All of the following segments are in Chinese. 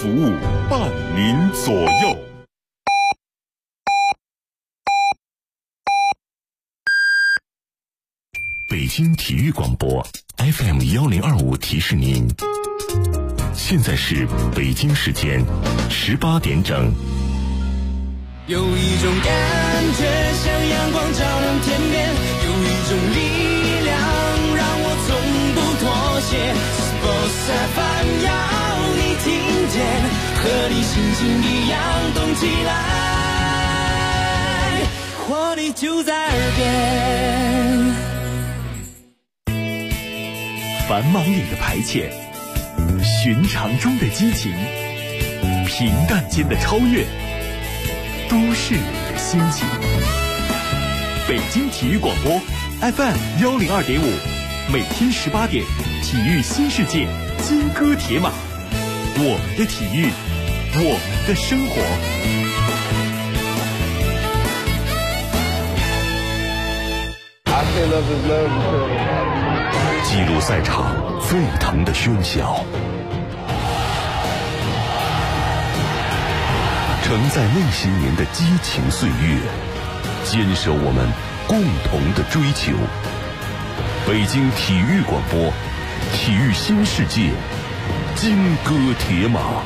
服务，伴您左右。北京体育广播 FM1025提示您，现在是北京时间18点整。 有一种感觉像阳光照亮天边，有一种力量让我从不妥协。Sports FM 要你听见，和你心情一样动起来，活力就在耳边。 繁忙里的排遣，寻常中的激情，平淡间的超越，都市里的心情。北京体育广播 FM102.5，每天18点，体育新世界，金戈铁马，我们的体育，我们的生活。 记录赛场沸腾的喧嚣，承载那些年的激情岁月，坚守我们共同的追求。北京体育广播，体育新世界，金戈铁马。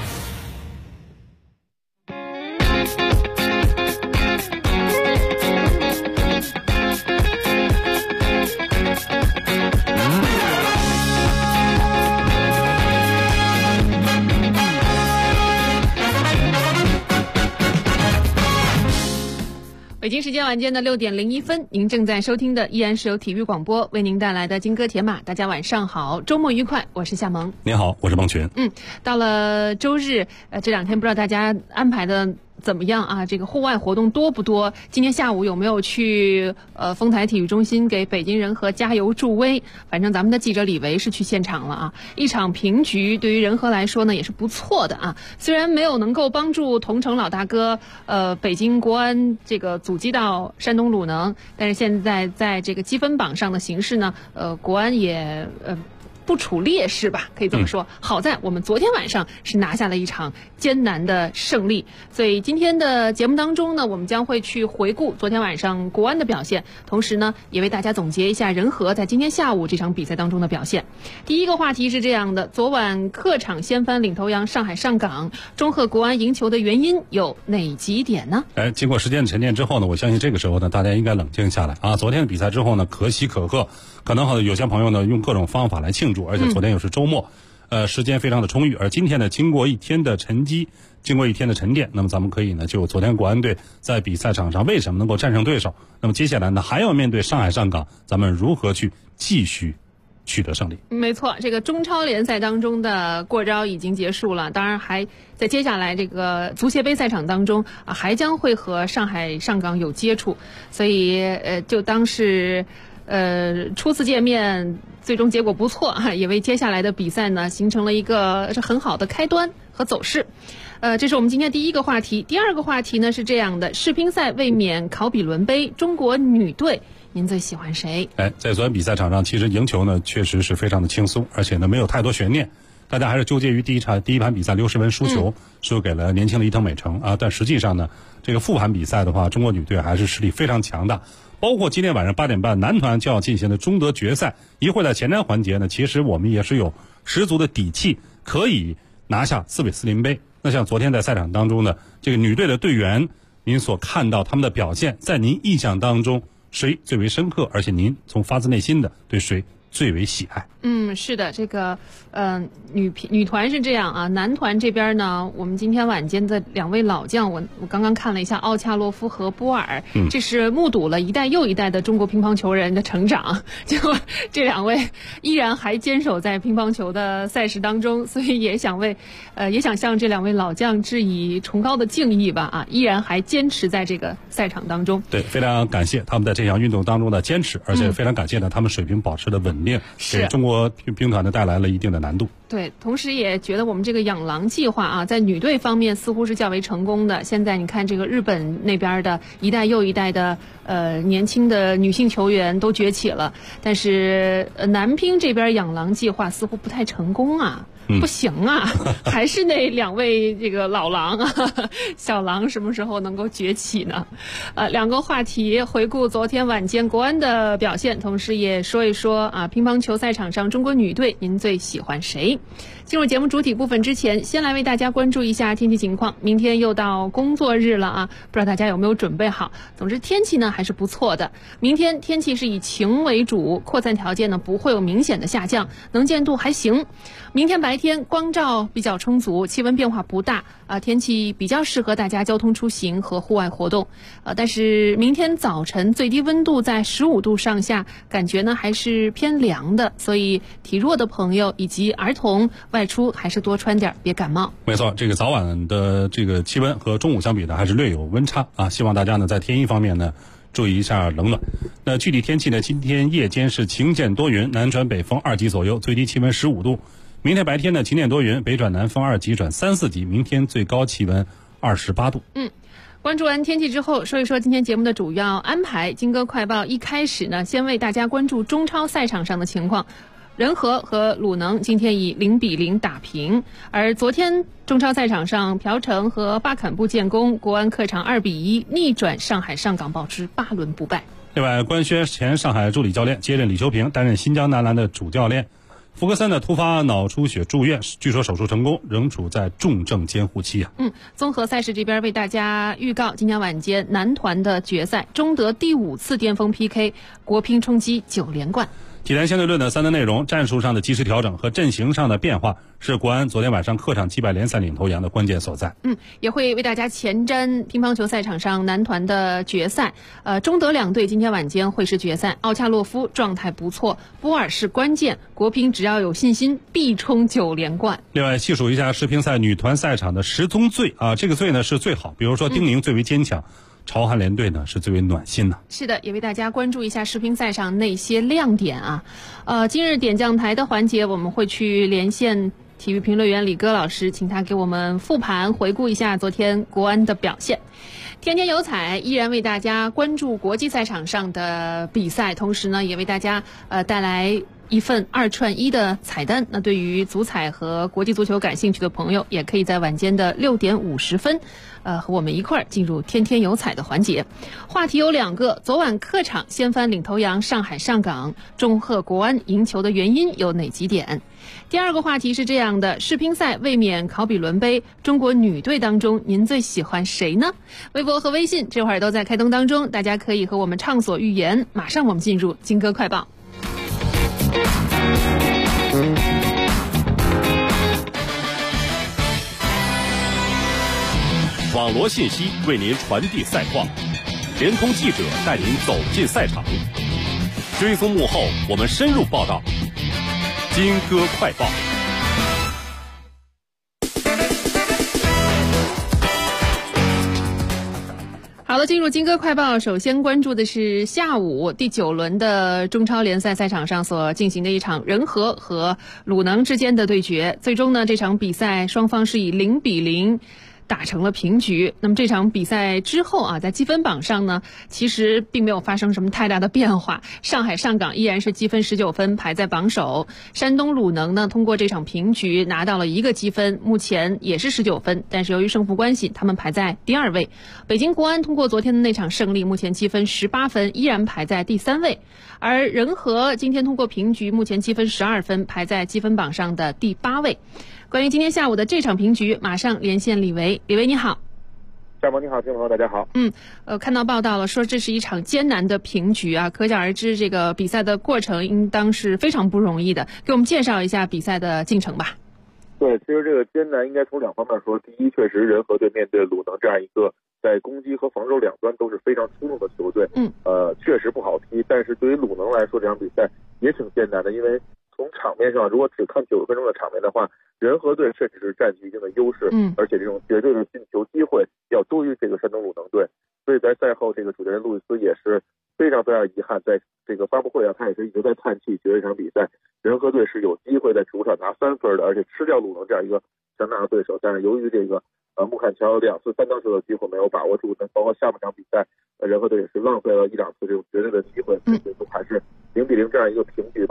北京时间晚间的6点01分，您正在收听的依然是由体育广播为您带来的金戈铁马。大家晚上好，周末愉快，我是夏萌。 您好，我是孟群。 到了周日，这两天不知道大家安排的怎么样啊？这个户外活动多不多？今天下午有没有去丰台体育中心给北京人和加油助威？反正咱们的记者李维是去现场了啊。一场平局对于人和来说呢也是不错的啊。虽然没有能够帮助同城老大哥北京国安这个阻击到山东鲁能，但是现在在这个积分榜上的形势呢，国安也不处劣势吧，可以这么说。好在我们昨天晚上是拿下了一场艰难的胜利，所以今天的节目当中呢，我们将会去回顾昨天晚上国安的表现，同时呢，也为大家总结一下人和在今天下午这场比赛当中的表现。第一个话题是这样的：昨晚客场掀翻领头羊上海上港，恭贺国安赢球的原因有哪几点呢？ 经过时间沉淀之后呢，我相信这个时候呢，大家应该冷静下来啊。昨天的比赛之后呢，可喜可贺，可能有些朋友呢用各种方法来庆祝。而且昨天又是周末，时间非常的充裕。而今天呢，经过一天的沉积，经过一天的沉淀，那么咱们可以呢，就昨天国安队在比赛场上为什么能够战胜对手，那么接下来呢，还要面对上海上港，咱们如何去继续取得胜利？ 没错，这个中超联赛当中的过招已经结束了，当然还在接下来这个足协杯赛场当中还将会和上海上港有接触，所以就当是初次见面，最终结果不错哈，也为接下来的比赛呢形成了一个很好的开端和走势。这是我们今天第一个话题。第二个话题呢是这样的：世乒赛卫冕考比伦杯，中国女队您最喜欢谁？ 在昨天比赛场上，其实赢球呢确实是非常的轻松，而且呢没有太多悬念。大家还是纠结于第一盘比赛刘诗雯输球，输给了年轻的伊藤美诚啊。但实际上呢，这个复盘比赛的话，中国女队还是实力非常强大。包括今天晚上8点半男团就要进行的中德决赛，一会儿在前瞻环节呢，其实我们也是有十足的底气可以拿下斯韦斯林杯。那像昨天在赛场当中呢，这个女队的队员，您所看到他们的表现，在您印象当中谁最为深刻，而且您从发自内心的对谁最为喜爱？ 是的，这个女团是这样啊，男团这边呢，我们今天晚间的两位老将，我刚刚看了一下奥恰洛夫和波尔，这是目睹了一代又一代的中国乒乓球人的成长，结果这两位依然还坚守在乒乓球的赛事当中，所以也想向这两位老将致以崇高的敬意吧啊，依然还坚持在这个赛场当中。 对，非常感谢他们在这项运动当中的坚持，而且非常感谢呢他们水平保持的稳定，给中国乒团呢带来了一定的难度。 对，同时也觉得我们这个养狼计划啊，在女队方面似乎是较为成功的。现在你看这个日本那边的一代又一代的年轻的女性球员都崛起了，但是男乒这边养狼计划似乎不太成功啊。 不行啊，还是那2位这个老狼啊，小狼什么时候能够崛起呢？2个话题，回顾昨天晚间国安的表现，同时也说一说乒乓球赛场上中国女队您最喜欢谁？进入节目主体部分之前，先来为大家关注一下天气情况。明天又到工作日了啊，不知道大家有没有准备好？总之天气呢还是不错的。明天天气是以晴为主，扩散条件呢不会有明显的下降，能见度还行。明天白天光照比较充足，气温变化不大天气比较适合大家交通出行和户外活动但是明天早晨最低温度在15度上下，感觉呢还是偏凉的，所以体弱的朋友以及儿童外出还是多穿点，别感冒。 没错，这个早晚的这个气温和中午相比呢，还是略有温差希望大家呢在天气方面呢注意一下冷暖。那具体天气呢，今天夜间是晴间多云，南转北风2级左右，最低气温15度。明天白天呢，晴间多云，北转南风2级转3、4级，明天最高气温28度。 关注完天气之后，说一说今天节目的主要安排。金歌快报一开始呢，先为大家关注中超赛场上的情况。人和和鲁能今天以0-0打平，而昨天中超赛场上，朴成和巴坎布建功，国安客场2-1逆转上海上港，保持8轮不败。 另外，官宣前上海助理教练接任李秋平，担任新疆男篮的主教练。福格森的突发脑出血住院，据说手术成功，仍处在重症监护期综合赛事这边为大家预告，今天晚间男团的决赛，中德第5次巅峰 PK， 国乒冲击9连冠。 体坛相对论的3大内容，战术上的及时调整和阵型上的变化，是国安昨天晚上客场击败联赛领头羊的关键所在。 也会为大家前瞻乒乓球赛场上男团的决赛。中德2队今天晚间会师决赛，奥恰洛夫状态不错，波尔是关键，国乒只要有信心，必冲9连冠。 另外，细数一下世乒赛女团赛场的10宗罪这个罪呢是最好，比如说丁宁最为坚强。朝韩联队呢是最为暖心的。 是的，也为大家关注一下世乒赛上那些亮点今日点将台的环节，我们会去连线体育评论员李戈老师，请他给我们复盘回顾一下昨天国安的表现。天天有彩依然为大家关注国际赛场上的比赛，同时呢也为大家带来一份2串1的彩蛋。那对于足彩和国际足球感兴趣的朋友，也可以在晚间的6点50分和我们一块儿进入天天有彩的环节。话题有2个，昨晚客场掀翻领头羊上海上港，祝贺国安赢球的原因有哪几点？第2个话题是这样的，世乒赛卫冕考比伦杯，中国女队当中您最喜欢谁呢？微博和微信这会儿都在开通当中，大家可以和我们畅所欲言。马上我们进入金歌快报。 网罗信息为您传递赛况，联通记者带您走进赛场，追踪幕后我们深入报道。金歌快报。 好了，进入金歌快报，首先关注的是下午第9轮的中超联赛赛场上所进行的一场人和鲁能之间的对决。最终呢，这场比赛双方是以0-0打成了平局。那么这场比赛之后在积分榜上呢，其实并没有发生什么太大的变化。上海上港依然是积分19分，排在榜首。山东鲁能呢，通过这场平局拿到了1个积分，目前也是19分，但是由于胜负关系，他们排在第2位。北京国安通过昨天的那场胜利，目前积分18分，依然排在第3位。而人和今天通过平局，目前积分12分，排在积分榜上的第8位。关于今天下午的这场平局，马上连线李维。李维你好。 夏萌你好，听众朋友大家好。 看到报道了，说这是一场艰难的平局可想而知这个比赛的过程应当是非常不容易的。给我们介绍一下比赛的进程吧。 对，其实这个艰难应该从2方面说。第一，确实人和队面对鲁能这样一个在攻击和防守2端都是非常出众的球队，确实不好踢。但是对于鲁能来说，这场比赛也挺艰难的，因为从场面上，如果只看90分钟的场面的话，人和队甚至是占据一定的优势，而且这种绝对的进球机会要多于这个山东鲁能队。所以在赛后，这个主教练路易斯也是非常非常遗憾，在这个发布会上他也是一直在叹气，觉得这场比赛人和队是有机会在主场拿3分的，而且吃掉鲁能这样一个强大的对手。但是由于这个穆坎乔2次3当球的机会没有把握住，包括下半场比赛人和队也是浪费了1-2次这种绝对的机会，所以最终还是0-0这样一个平局吧。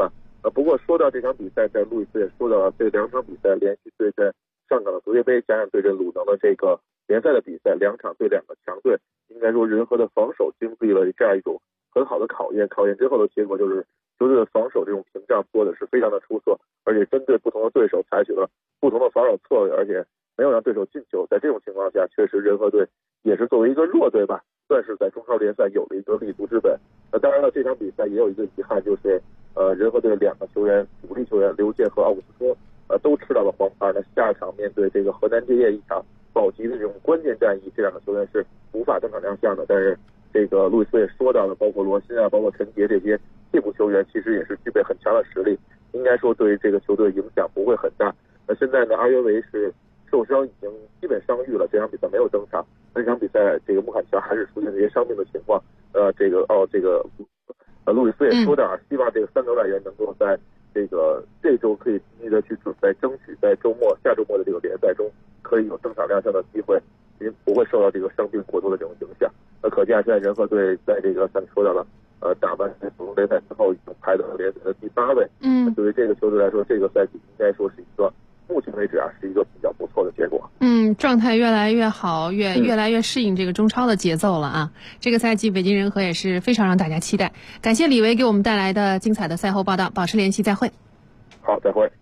不过说到这场比赛，在路易斯也说到了，这2场比赛连续对阵上港的足协杯，加上对阵鲁能的这个联赛的比赛，2场对2个强队，应该说人和的防守经历了这样一种很好的考验。考验之后的结果就是球队的防守这种屏障做的是非常的出色，而且针对不同的对手采取了不同的防守策略，而且没有让对手进球。在这种情况下，确实人和队也是作为一个弱队吧，算是在中超联赛有了一个立足之本。当然了，这场比赛也有一个遗憾，就是人和队2个球员，主力球员刘健和奥古斯托都吃到了黄牌。那下场面对这个河南建业一场保级的这种关键战役，这2个球员是无法登场亮相的。但是这个路易斯也说到了，包括罗辛啊，包括陈杰这些替补球员，其实也是具备很强的实力，应该说对于这个球队影响不会很大。那现在呢，阿约维是受伤，已经基本伤愈了，这场比赛没有登场。那这场比赛这个穆坎乔还是出现这些伤病的情况。路易斯也说到，希望这个3个外援能够在这周可以积极的去准备，争取在下周末的这个联赛中可以有登场亮相的机会，因为不会受到这个伤病过多的这种影响。那可见现在人和队在这个像你说到了，打完普通联赛之后已经排到了联赛的第8位。对于这个球队来说，这个赛季应该说是一个目前为止是一个比较不错的结果。 状态越来越好，越来越适应这个中超的节奏了啊！这个赛季北京人和也是非常让大家期待。感谢李维给我们带来的精彩的赛后报道，保持联系，再会。 好，再会。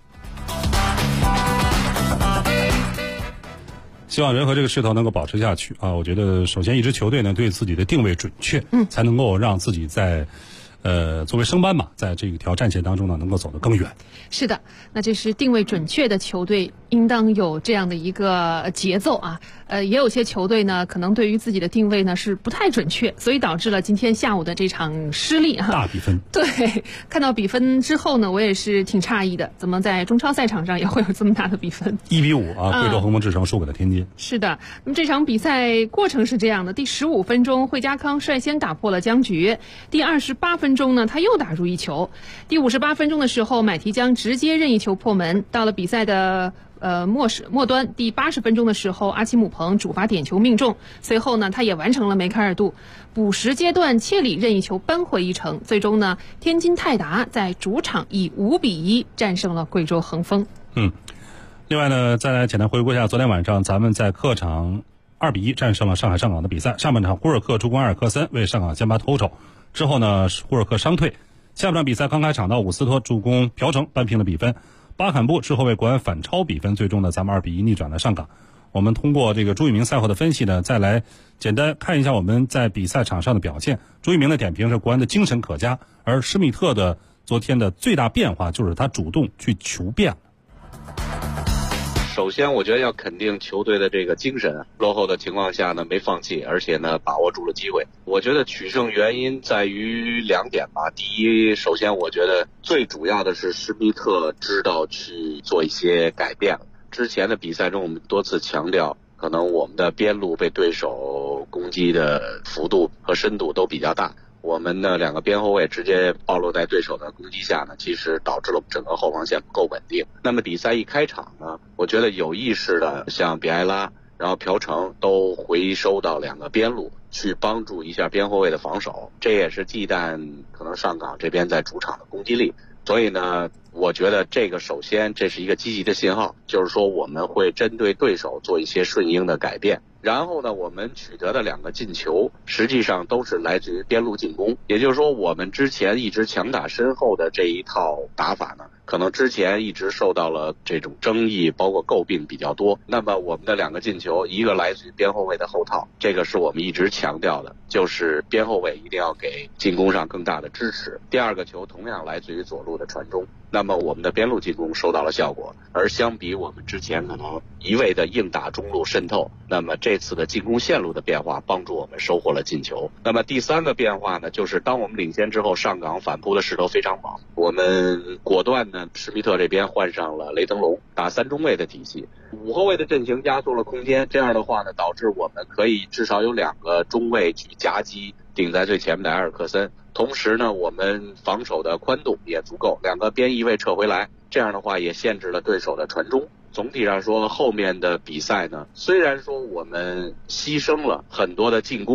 希望人和这个势头能够保持下去啊！我觉得首先一支球队呢对自己的定位准确，才能够让自己在作为升班嘛，在这条战线当中呢能够走得更远。 是的，那这是定位准确的球队应当有这样的一个节奏啊。也有些球队呢可能对于自己的定位呢是不太准确，所以导致了今天下午的这场失利啊。 大比分。 对，看到比分之后呢，我也是挺诧异的，怎么在中超赛场上也会有这么大的比分 ？1-5啊，贵州恒丰智诚输给了天津。 是的，那么这场比赛过程是这样的：第15分钟，惠家康率先打破了僵局；第28分钟呢，他又打入一球；第58分钟的时候，买提江直接任意球破门。到了比赛的末端第80分钟的时候，阿奇姆彭主罚点球命中，随后呢他也完成了梅开二度。补时阶段，切里任意球扳回一城，最终呢天津泰达在主场以5-1战胜了贵州恒丰。 另外呢，再来简单回顾一下昨天晚上咱们在客场2-1战胜了上海上港的比赛。上半场胡尔克助攻埃尔克森为上港先拔头筹，之后呢胡尔克伤退。下半场比赛刚开场到伍斯托助攻朴成扳平了比分，巴坎布之后为国安反超比分，最终呢咱们2-1逆转了上港。我们通过这个朱一鸣赛后的分析呢，再来简单看一下我们在比赛场上的表现。朱一鸣的点评是国安的精神可嘉，而施密特的昨天的最大变化就是他主动去求变了。 首先我觉得要肯定球队的这个精神，落后的情况下呢没放弃，而且呢把握住了机会。我觉得取胜原因在于2点吧。第一，首先我觉得最主要的是施密特知道去做一些改变。之前的比赛中我们多次强调，可能我们的边路被对手攻击的幅度和深度都比较大，我们的2个边后卫直接暴露在对手的攻击下呢，其实导致了整个后防线不够稳定。那么比赛一开场呢，我觉得有意识的像比埃拉然后朴成都回收到2个边路去帮助一下边后卫的防守，这也是忌惮可能上港这边在主场的攻击力。所以呢，我觉得这个首先这是一个积极的信号，就是说我们会针对对手做一些顺应的改变。然后呢，我们取得的2个进球实际上都是来自于边路进攻，也就是说我们之前一直强打身后的这一套打法呢，可能之前一直受到了这种争议包括诟病比较多。那么我们的2个进球，一个来自于边后卫的后套，这个是我们一直强调的，就是边后卫一定要给进攻上更大的支持。第2个球同样来自于左路的传中，那么我们的边路进攻收到了效果，而相比我们之前可能一味的硬打中路渗透，那么这次的进攻线路的变化帮助我们收获了进球。那么第3个变化呢，就是当我们领先之后，上港反扑的势头非常猛，我们果断呢施密特这边换上了雷登龙，打3中卫的体系，5后卫的阵型压缩了空间，这样的话呢，导致我们可以至少有2个中卫去夹击顶在最前面的埃尔克森，同时呢我们防守的宽度也足够，2个边翼位撤回来，这样的话也限制了对手的传中。总体上说，后面的比赛呢，虽然说我们牺牲了很多的进攻，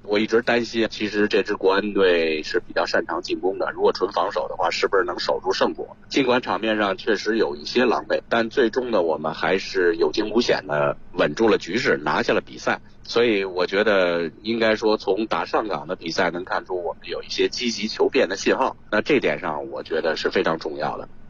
我一直担心，其实这支国安队是比较擅长进攻的，如果纯防守的话，是不是能守住胜果？尽管场面上确实有一些狼狈，但最终呢，我们还是有惊无险的稳住了局势，拿下了比赛。所以我觉得应该说，从打上港的比赛能看出我们有一些积极求变的信号，那这点上我觉得是非常重要的。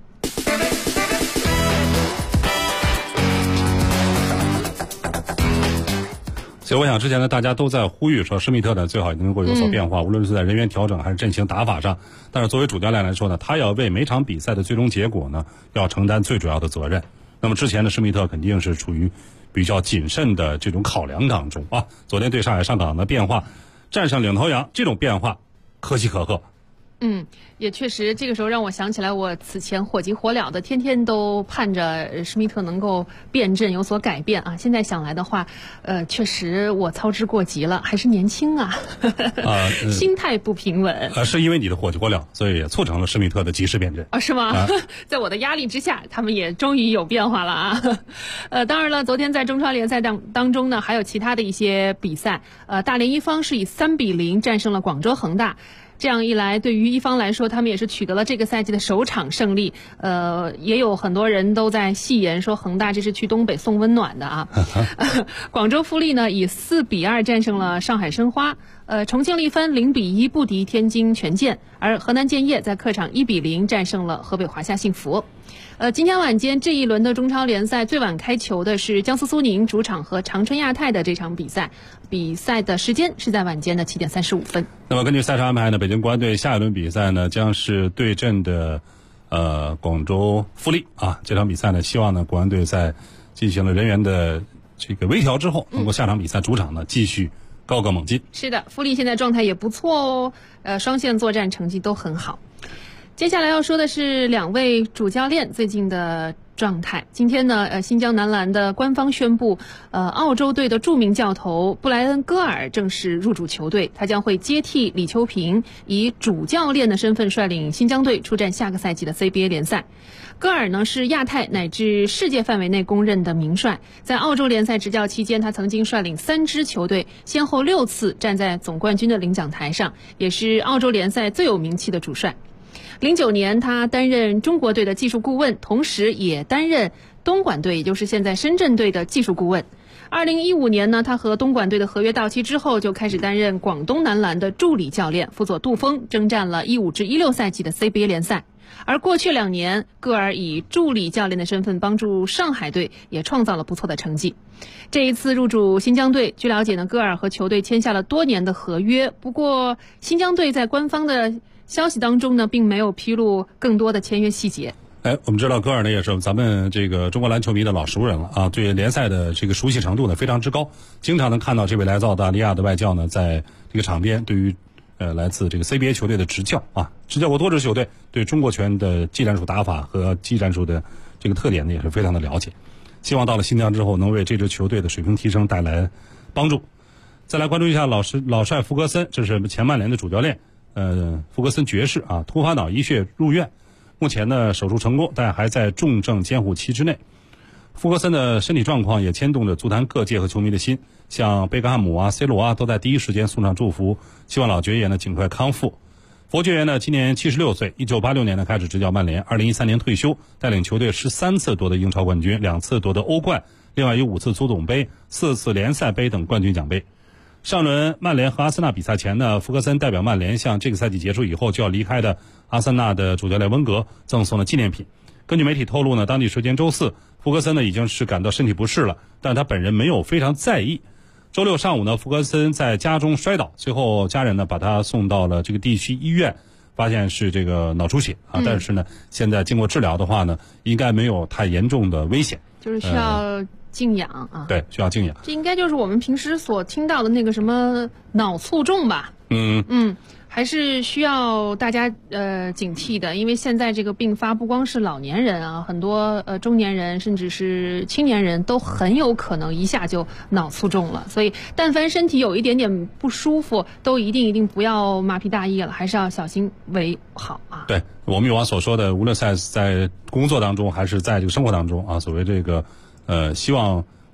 所以我想之前呢，大家都在呼吁说施密特呢最好能够有所变化，无论是在人员调整还是阵型打法上。但是作为主教练来说呢，他要为每场比赛的最终结果呢要承担最主要的责任。那么之前的施密特肯定是处于比较谨慎的这种考量当中啊。昨天对上海上港的变化，战胜领头羊，这种变化可喜可贺。 也确实，这个时候让我想起来，我此前火急火燎的，天天都盼着施密特能够变阵有所改变啊。现在想来的话，确实我操之过急了，还是年轻啊，心态不平稳。 是因为你的火急火燎，所以也促成了施密特的及时变阵。 是吗？在我的压力之下，他们也终于有变化了啊。当然了，昨天在中超联赛当中呢，还有其他的一些比赛。大连一方是以3-0战胜了广州恒大。这样一来，对于一方来说，他们也是取得了这个赛季的首场胜利。也有很多人都在戏言说恒大这是去东北送温暖的啊。广州富力呢以4-2战胜了上海申花。重庆力帆0-1不敌天津权健，而河南建业在客场1-0战胜了河北华夏幸福。今天晚间这一轮的中超联赛最晚开球的是江苏苏宁主场和长春亚泰的这场比赛，比赛的时间是在晚间的7点35分。 那么根据赛程安排呢，北京国安队下一轮比赛呢将是对阵的广州富力啊。这场比赛呢，希望呢国安队在进行了人员的这个微调之后，能够下场比赛主场呢继续高歌猛进。 是的，富力现在状态也不错哦，双线作战成绩都很好。接下来要说的是两位主教练最近的状态。今天呢，新疆男篮的官方宣布，澳洲队的著名教头布莱恩·戈尔正式入主球队，他将会接替李秋平，以主教练的身份率领新疆队出战下个赛季的 CBA 联赛。戈尔呢是亚太乃至世界范围内公认的名帅，在澳洲联赛执教期间，他曾经率领3支球队，先后6次站在总冠军的领奖台上，也是澳洲联赛最有名气的主帅。09年，他担任中国队的技术顾问，同时也担任东莞队，也就是现在深圳队的技术顾问。2015年呢，他和东莞队的合约到期之后，就开始担任广东男篮的助理教练，辅佐杜锋征战了15至16赛季的 CBA 联赛。而过去2年，戈尔以助理教练的身份帮助上海队也创造了不错的成绩。这一次入主新疆队，据了解呢，戈尔和球队签下了多年的合约。不过，新疆队在官方的消息当中呢，并没有披露更多的签约细节。 我们知道戈尔呢也是咱们这个中国篮球迷的老熟人了啊，对联赛的这个熟悉程度呢非常之高，经常能看到这位来自澳大利亚的外教呢在这个场边对于来自这个 CBA 球队的执教啊，执教过多支球队，对中国拳的技战术打法和技战术的这个特点呢也是非常的了解。希望到了新疆之后能为这支球队的水平提升带来帮助。再来关注一下老帅福格森，这是前曼联的主教练。福格森爵士啊，突发脑溢血入院，目前呢手术成功，但还在重症监护期之内。福格森的身体状况也牵动着足坛各界和球迷的心，像贝克汉姆啊、C 罗啊都在第一时间送上祝福，希望老爵爷呢尽快康复。佛爵爷呢今年76岁，1986年呢开始执教曼联，2013年退休，带领球队13次夺得英超冠军，2次夺得欧冠，另外有5次足总杯、4次联赛杯等冠军奖杯。上轮曼联和阿森纳比赛前呢，福格森代表曼联向这个赛季结束以后就要离开的阿森纳的主教练温格赠送了纪念品。根据媒体透露呢，当地时间周4，福格森呢已经是感到身体不适了，但他本人没有非常在意。周6上午呢，福格森在家中摔倒，随后家人呢把他送到了这个地区医院，发现是这个脑出血啊，但是呢现在经过治疗的话呢，应该没有太严重的危险， 就是需要静养啊。 对，需要静养。 这应该就是我们平时所听到的那个什么脑卒中吧？还是需要大家警惕的，因为现在这个并发不光是老年人啊，很多中年人甚至是青年人都很有可能一下就脑卒中了。所以但凡身体有一点点不舒服，都一定不要麻痹大意了，还是要小心为好啊。 对，我们有往所说的，无论在工作当中还是在这个生活当中啊，所谓这个希望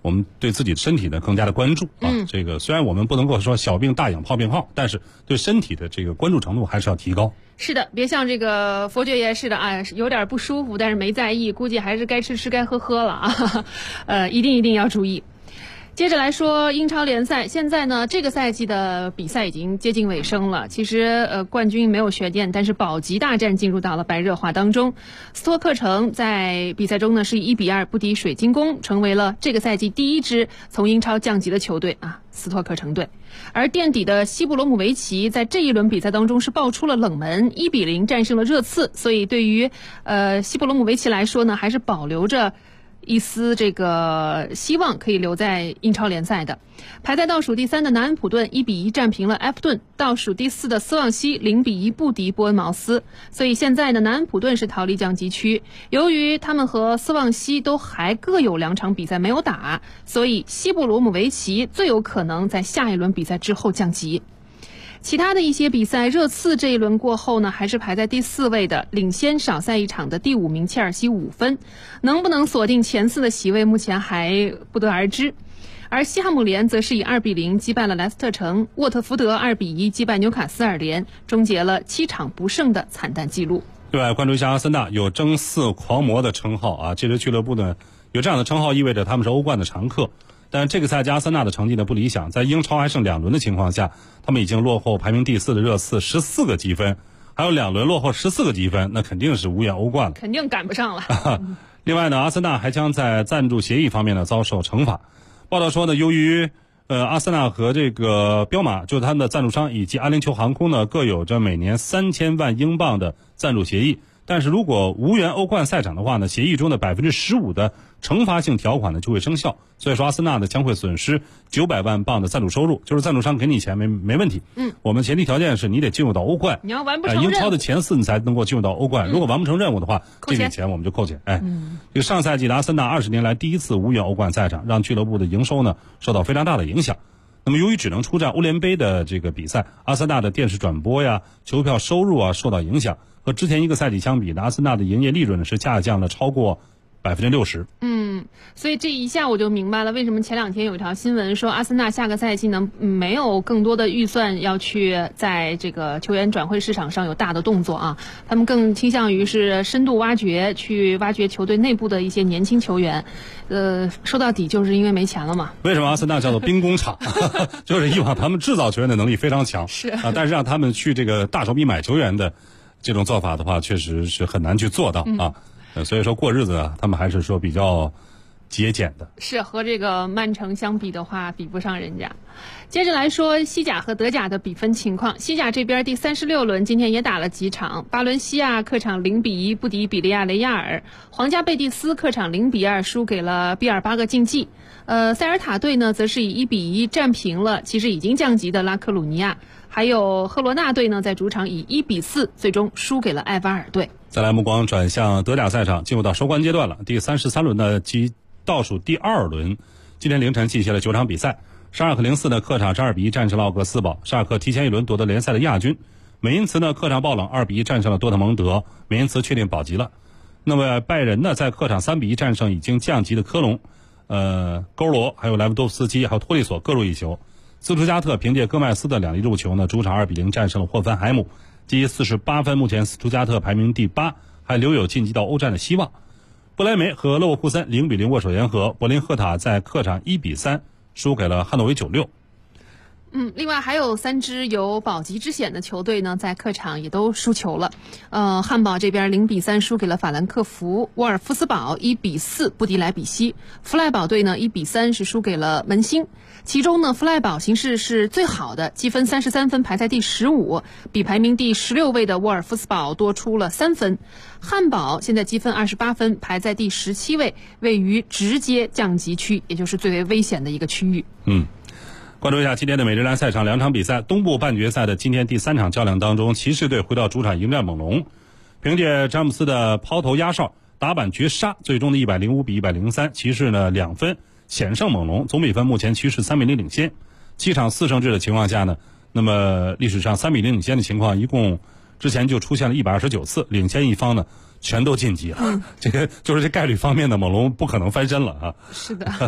我们对自己身体呢更加的关注啊。这个虽然我们不能够说小病大养泡病号，但是对身体的这个关注程度还是要提高。 是的，别像这个佛爵爷似的啊，有点不舒服，但是没在意，估计还是该吃吃该喝喝了啊。一定要注意。接着来说英超联赛，现在呢这个赛季的比赛已经接近尾声了。其实冠军没有悬念，但是保级大战进入到了白热化当中。斯托克城在比赛中呢是以1-2不敌水晶宫，成为了这个赛季第一支从英超降级的球队啊，斯托克城队。而垫底的西布罗姆维奇在这一轮比赛当中是爆出了冷门，1-0战胜了热刺，所以对于西布罗姆维奇来说呢，还是保留着一丝这个希望可以留在英超联赛的。排在倒数第3的南安普顿1-1战平了埃弗顿，倒数第4的斯旺西0-1不敌波恩茅斯，所以现在呢南安普顿是逃离降级区。由于他们和斯旺西都还各有2场比赛没有打，所以西布罗姆维奇最有可能在下一轮比赛之后降级。其他的一些比赛，热刺这一轮过后呢，还是排在第4位的，领先少赛一场的第5名切尔西5分，能不能锁定前4的席位，目前还不得而知。而西汉姆联则是以2-0击败了莱斯特城，沃特福德2-1击败纽卡斯尔联，终结了7场不胜的惨淡记录。 对外关注一下阿森纳，有争4狂魔的称号啊，这支俱乐部呢有这样的称号，意味着他们是欧冠的常客。但这个赛季阿森纳的成绩呢不理想，在英超还剩2轮的情况下，他们已经落后排名第4的热刺14个积分，还有2轮落后14个积分，那肯定是无缘欧冠了， 肯定赶不上了。 另外呢，阿森纳还将在赞助协议方面呢遭受惩罚。报道说呢，由于阿森纳和这个彪马，就是他们的赞助商以及阿联酋航空呢，各有着每年3000万英镑的赞助协议。但是如果无缘欧冠赛场的话呢，协议中的15%的惩罚性条款呢就会生效，所以说阿森纳呢将会损失900万镑的赞助收入，就是赞助商给你钱没问题。我们前提条件是你得进入到欧冠， 你要完不成任务， 英超的前4你才能够进入到欧冠。如果完不成任务的话，这笔钱我们就扣钱。这个上赛季的阿森纳20年来第一次无缘欧冠赛场，让俱乐部的营收呢受到非常大的影响。那么由于只能出战欧联杯的这个比赛，阿森纳的电视转播呀、球票收入啊受到影响。和之前一个赛季相比呢，阿森纳的营业利润呢是下降了超过60%。 所以这一下我就明白了，为什么前2天有一条新闻说阿森纳下个赛季呢没有更多的预算要去在这个球员转会市场上有大的动作啊，他们更倾向于是深度挖掘，去挖掘球队内部的一些年轻球员。说到底就是因为没钱了嘛。 为什么阿森纳叫做兵工厂？就是以往他们制造球员的能力非常强， 是啊，但是让他们去这个大手笔买球员的这种做法的话，确实是很难去做到啊。所以说过日子啊，他们还是说比较节俭的。 是和这个曼城相比的话，比不上人家。接着来说西甲和德甲的比分情况。西甲这边第36轮今天也打了几场，巴伦西亚客场0-1不敌比利亚雷亚尔，皇家贝蒂斯客场0-2输给了毕尔巴鄂竞技。塞尔塔队呢则是以1-1战平了其实已经降级的拉科鲁尼亚，还有赫罗纳队呢在主场以1-4最终输给了埃瓦尔队。 再来目光转向德甲赛场，进入到收官阶段了。第33轮的及倒数第2轮，今天凌晨进行了9场比赛。沙尔克04呢客场是2-1战胜了奥格斯堡，沙尔克提前一轮夺得联赛的亚军。美因茨呢客场爆冷2-1战胜了多特蒙德，美因茨确定保级了。那么拜仁呢在客场3-1战胜已经降级的科隆，勾罗还有莱万多夫斯基还有托利索各入1球。斯图加特凭借戈麦斯的2粒入球呢，主场2-0战胜了霍芬海姆，积48分，目前斯图加特排名第8，还留有晋级到欧战的希望。不莱梅和勒沃库森0-0握手言和，柏林赫塔在客场1-3输给了汉诺威96。 另外还有3支有保级之险的球队呢，在客场也都输球了。汉堡这边0-3输给了法兰克福，沃尔夫斯堡1-4不敌莱比锡，弗赖堡队呢1-3是输给了门兴。其中呢，弗赖堡形势是最好的，积分33分，排在第15，比排名第16位的沃尔夫斯堡多出了3分。汉堡现在积分28分，排在第17位，位于直接降级区，也就是最为危险的一个区域。 关注一下今天的美职篮赛场2场比赛。东部半决赛的今天第3场较量当中，骑士队回到主场迎战猛龙，凭借詹姆斯的抛投压哨打板绝杀，最终的105比103，骑士呢2分险胜猛龙，总比分目前骑士3-0领先。7场4胜制的情况下呢，那么历史上3-0领先的情况一共之前就出现了129次，领先一方呢全都晋级了。这个就是这概率方面的猛龙不可能翻身了啊。 是的。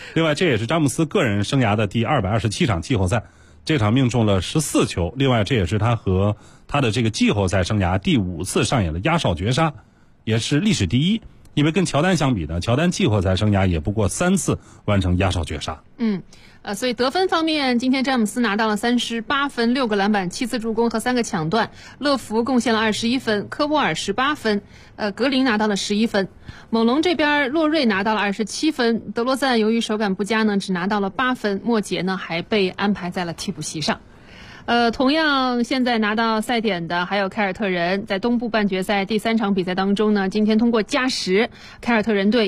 另外，这也是詹姆斯个人生涯的第227场季后赛，这场命中了14球。另外，这也是他和他的这个季后赛生涯第5次上演的压哨绝杀，也是历史第一。因为跟乔丹相比呢，乔丹季后赛生涯也不过3次完成压哨绝杀。 所以得分方面，今天詹姆斯拿到了38分、6个篮板、7次助攻和3个抢断，乐福贡献了21分，科波尔18分，格林拿到了11分。猛龙这边洛瑞拿到了27分，德罗赞由于手感不佳呢，只拿到了8分，莫杰呢还被安排在了替补席上。同样现在拿到赛点的还有凯尔特人，在东部半决赛第3场比赛当中呢，今天通过加时，凯尔特人队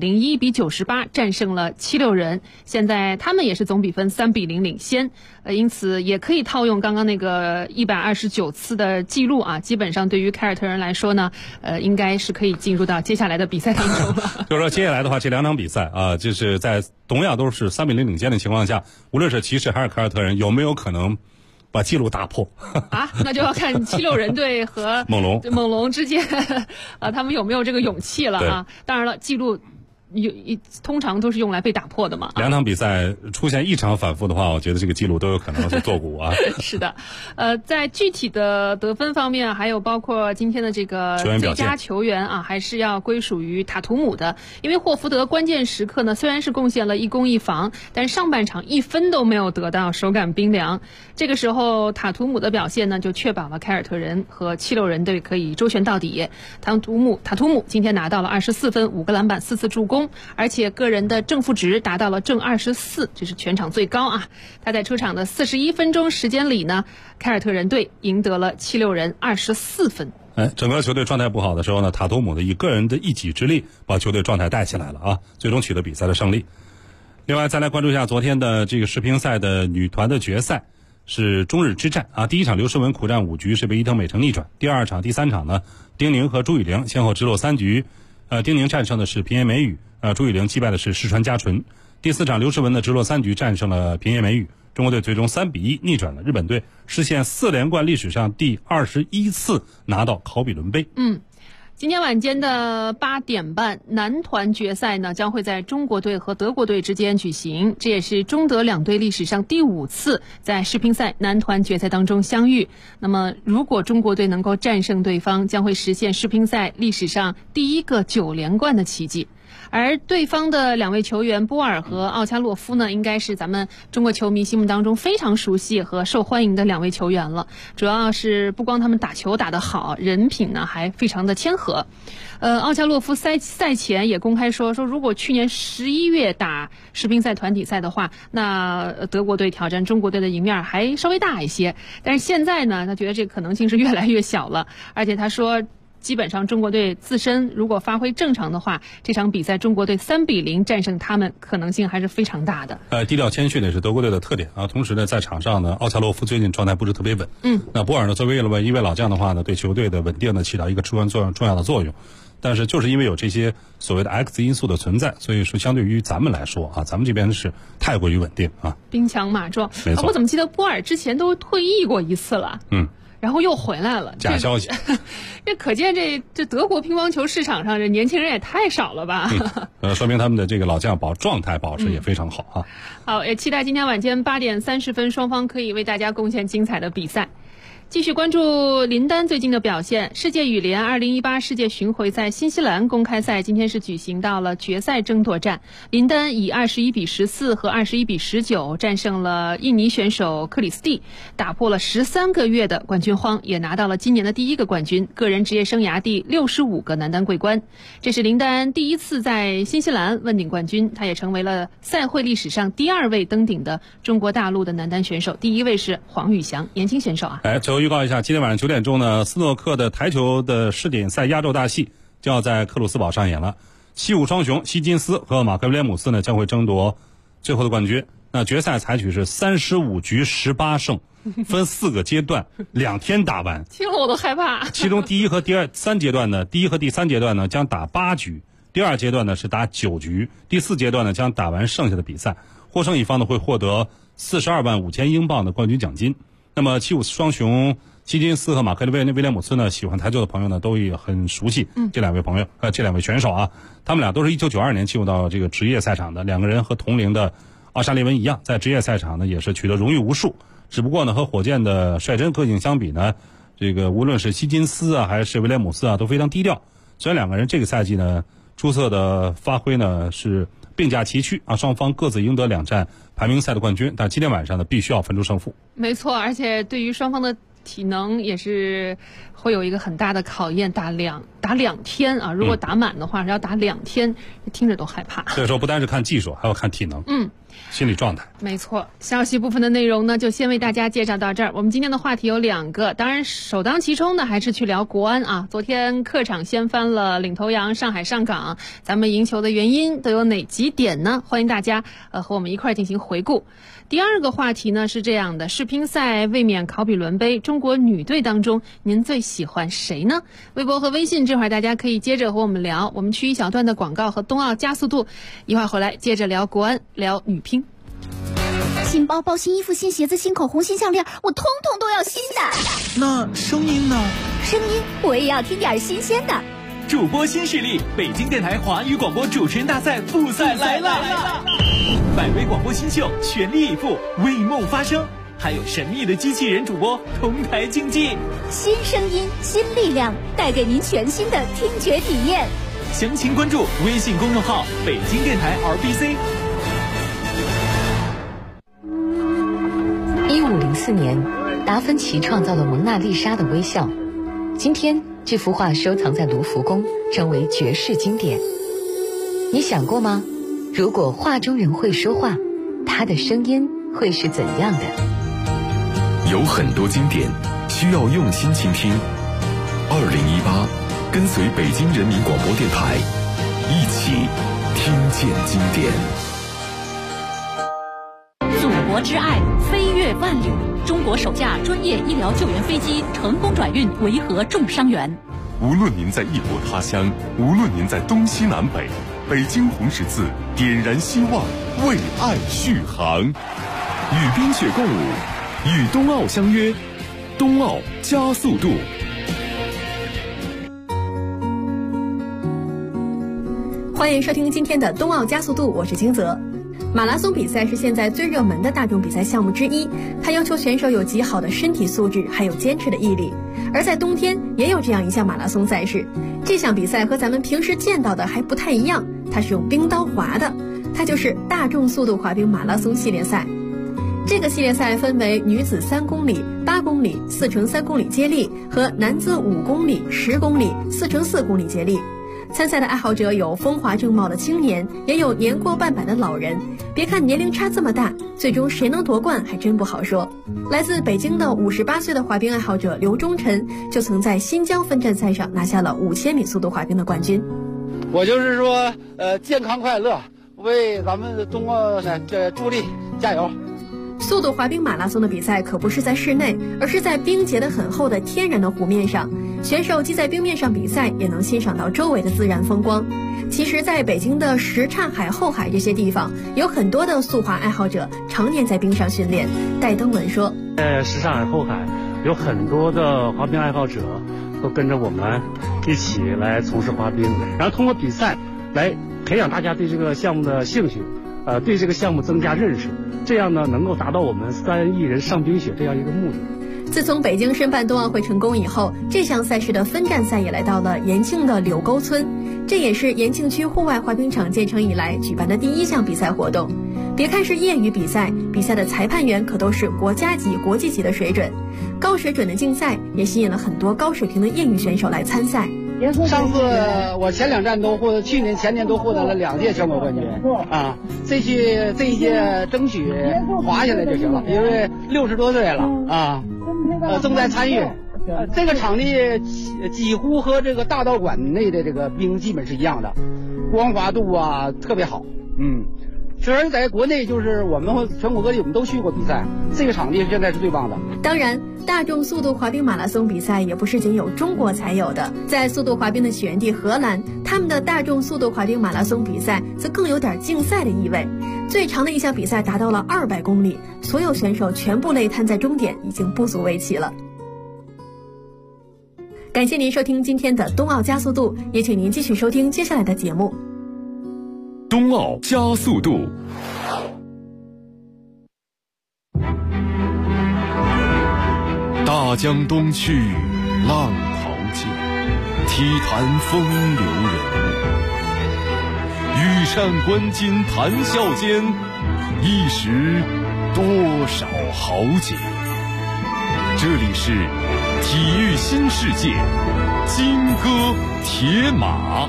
101-98战胜了76人，现在他们也是总比分3-0领先，因此也可以套用刚刚那个129次的记录啊，基本上对于凯尔特人来说呢，应该是可以进入到接下来的比赛当中了。 就是说接下来的话，这2场比赛啊，就是在同样都是3-0领先的情况下，无论是骑士还是凯尔特人，有没有可能把记录打破啊？那就要看76人队和猛龙之间他们有没有这个勇气了啊？当然了，记录通常都是用来被打破的嘛。 2场比赛出现异常反复的话，我觉得这个记录都有可能是作古啊。 是的，在具体的得分方面，还有包括今天的这个最佳球员啊，还是要归属于塔图姆的。因为霍福德关键时刻呢，虽然是贡献了1攻1防，但上半场1分都没有得到，手感冰凉。这个时候塔图姆的表现呢，就确保了凯尔特人和76人队可以周旋到底。塔图姆今天拿到了24分、5个篮板、4次助攻，而且个人的正负值达到了正24，这是全场最高啊！他在出场的41分钟时间里呢，凯尔特人队赢得了76人24分。 整个球队状态不好的时候呢，塔图姆的以个人的一己之力把球队状态带起来了啊，最终取得比赛的胜利。另外再来关注一下昨天的这个世乒赛的女团的决赛，是中日之战啊。第一场刘诗雯苦战5局是被伊藤美诚逆转，第2场、第3场呢，丁宁和朱雨玲先后直落3局，丁宁战胜的是平野美宇，朱雨玲击败的是石川佳纯。第4场刘诗雯的直落3局战胜了平野美宇，中国队最终3-1逆转了日本队，实现4连冠历史上第21次拿到考比伦杯。 今天晚间的8点半，男团决赛呢将会在中国队和德国队之间举行，这也是中德2队历史上第5次在世乒赛男团决赛当中相遇。那么如果中国队能够战胜对方，将会实现世乒赛历史上第1个9连冠的奇迹。而对方的2位球员波尔和奥恰洛夫呢，应该是咱们中国球迷心目当中非常熟悉和受欢迎的2位球员了。主要是不光他们打球打得好，人品呢还非常的谦和。奥恰洛夫赛前也公开说如果去年11月打世乒赛团体赛的话，那德国队挑战中国队的赢面还稍微大一些。但是现在呢，他觉得这个可能性是越来越小了，而且他说基本上中国队自身如果发挥正常的话，这场比赛中国队3-0战胜他们可能性还是非常大的。 低调谦逊也是德国队的特点啊。同时呢，在场上呢，奥恰洛夫最近状态不是特别稳。那波尔呢，作为一位老将的话呢，对球队的稳定呢起到一个重要的作用。但是就是因为有这些所谓的 X 因素的存在，所以说相对于咱们来说啊，咱们这边是太过于稳定啊， 兵强马壮。 没错。 我怎么记得波尔之前都退役过1次了？然后又回来了， 假消息。 这可见这德国乒乓球市场上这年轻人也太少了吧？ 说明他们的这个老将状态保持也非常好啊。 好，也期待今天晚间8点30分，双方可以为大家贡献精彩的比赛。继续关注林丹最近的表现。世界羽联2018世界巡回赛新西兰公开赛今天是举行到了决赛争夺战，林丹以21-14和21-19战胜了印尼选手克里斯蒂，打破了13个月的冠军荒，也拿到了今年的第1个冠军，个人职业生涯第65个男单桂冠。这是林丹第1次在新西兰问鼎冠军，他也成为了赛会历史上第2位登顶的中国大陆的男单选手，第1位是黄宇翔，年轻选手啊。 最后预告一下，今天晚上9点钟呢，斯诺克的台球的世锦赛压轴大戏就要在克鲁斯堡上演了。西武双雄希金斯和马克威廉姆斯呢将会争夺最后的冠军。那决赛采取是35局18胜，分4个阶段，2天打完。 听了我都害怕。 其中第1和第3阶段呢，第1和第3阶段呢将打8局，第2阶段呢是打9局，第4阶段呢将打完剩下的比赛。获胜一方呢会获得42万5千英镑的冠军奖金。那么七武双雄希金斯和马克利威廉姆斯呢，喜欢台球的朋友呢都也很熟悉这两位朋友，这两位选手啊，他们俩都是1992年进入到这个职业赛场的，两个人和同龄的奥沙利文一样，在职业赛场呢也是取得荣誉无数。只不过呢，和火箭的率真个性相比呢，这个无论是希金斯啊还是威廉姆斯啊都非常低调。虽然两个人这个赛季呢出色的发挥呢是并驾齐驱啊，双方各自赢得2战排名赛的冠军，但今天晚上呢必须要分出胜负。 没错，而且对于双方的体能也是会有一个很大的考验，打两天啊，如果打满的话是要打2天，听着都害怕。 所以说不单是看技术，还要看体能，心理状态。 没错，消息部分的内容呢，就先为大家介绍到这儿。我们今天的话题有2个，当然首当其冲的还是去聊国安啊。昨天客场掀翻了领头羊上海上港，咱们赢球的原因都有哪几点呢？欢迎大家和我们一块进行回顾。第2个话题呢是这样的，世乒赛卫冕考比伦杯，中国女队当中您最喜欢谁呢？微博和微信这会儿大家可以接着和我们聊，我们去一小段的广告和冬奥加速度，一会儿回来接着聊国安，聊女乒。 新包包、新衣服、新鞋子、新口红、新项链，我通通都要新的。 那声音呢？ 声音我也要听点新鲜的。 主播新势力，北京电台华语广播主持人大赛复赛来了！100位广播新秀全力以赴，为梦发声，还有神秘的机器人主播同台竞技。 新声音，新力量，带给您全新的听觉体验。 详情关注微信公众号北京电台 RBC。 1504年，达芬奇创造了蒙娜丽莎的微笑。今天，这幅画收藏在卢浮宫，成为绝世经典。你想过吗？如果画中人会说话，他的声音会是怎样的？ 有很多经典需要用心倾听。2018，跟随北京人民广播电台，一起听见经典。 祖国之爱飞越万里，中国首架专业医疗救援飞机成功转运维和重伤员。 无论您在异国他乡，无论您在东西南北，北京红十字点燃希望，为爱续航。与冰雪共舞，与冬奥相约，冬奥加速度。 欢迎收听今天的冬奥加速度，我是金泽。马拉松比赛是现在最热门的大众比赛项目之一，它要求选手有极好的身体素质，还有坚持的毅力。而在冬天也有这样一项马拉松赛事，这项比赛和咱们平时见到的还不太一样，它是用冰刀划的，它就是大众速度滑冰马拉松系列赛。这个系列赛分为女子3公里、8公里、4×3公里接力和男子5公里、10公里、4×4公里接力。参赛的爱好者有风华正茂的青年，也有年过半百的老人。别看年龄差这么大，最终谁能夺冠还真不好说。来自北京的58岁的滑冰爱好者刘忠臣，就曾在新疆分站赛上拿下了5000米速度滑冰的冠军。 我就是说，健康快乐，为咱们冬奥呢助力，加油！ 速度滑冰马拉松的比赛可不是在室内，而是在冰结得很厚的天然的湖面上。选手既在冰面上比赛，也能欣赏到周围的自然风光。其实在北京的什刹海、后海这些地方，有很多的速滑爱好者常年在冰上训练。戴登文说， 什刹海、后海有很多的滑冰爱好者都跟着我们一起来从事滑冰，然后通过比赛来培养大家对这个项目的兴趣，对这个项目增加认识，这样呢能够达到我们3亿人上冰雪这样一个目的。 自从北京申办冬奥会成功以后，这项赛事的分站赛也来到了延庆的柳沟村，这也是延庆区户外滑冰场建成以来举办的第1项比赛活动。别看是业余比赛，比赛的裁判员可都是国家级、国际级的水准。高水准的竞赛也吸引了很多高水平的业余选手来参赛。 上次我前2站都获，去年前年都获得了2届全国冠军啊！这一届争取滑下来就行了，因为60多岁了啊，正在参与。这个场地几乎和这个大道馆内的这个冰基本是一样的，光滑度啊特别好，虽然在国内就是我们全国各地我们都去过比赛，这个场地现在是最棒的。 当然，大众速度滑冰马拉松比赛也不是仅有中国才有的，在速度滑冰的起源地荷兰，他们的大众速度滑冰马拉松比赛则更有点竞赛的意味。最长的一项比赛达到了200公里，所有选手全部累瘫在终点，已经不足为奇了。 感谢您收听今天的冬奥加速度，也请您继续收听接下来的节目。 冬奥加速度。大江东去，浪淘尽，体坛风流人物。羽扇纶巾谈笑间，一时多少豪杰。这里是体育新世界，金戈铁马。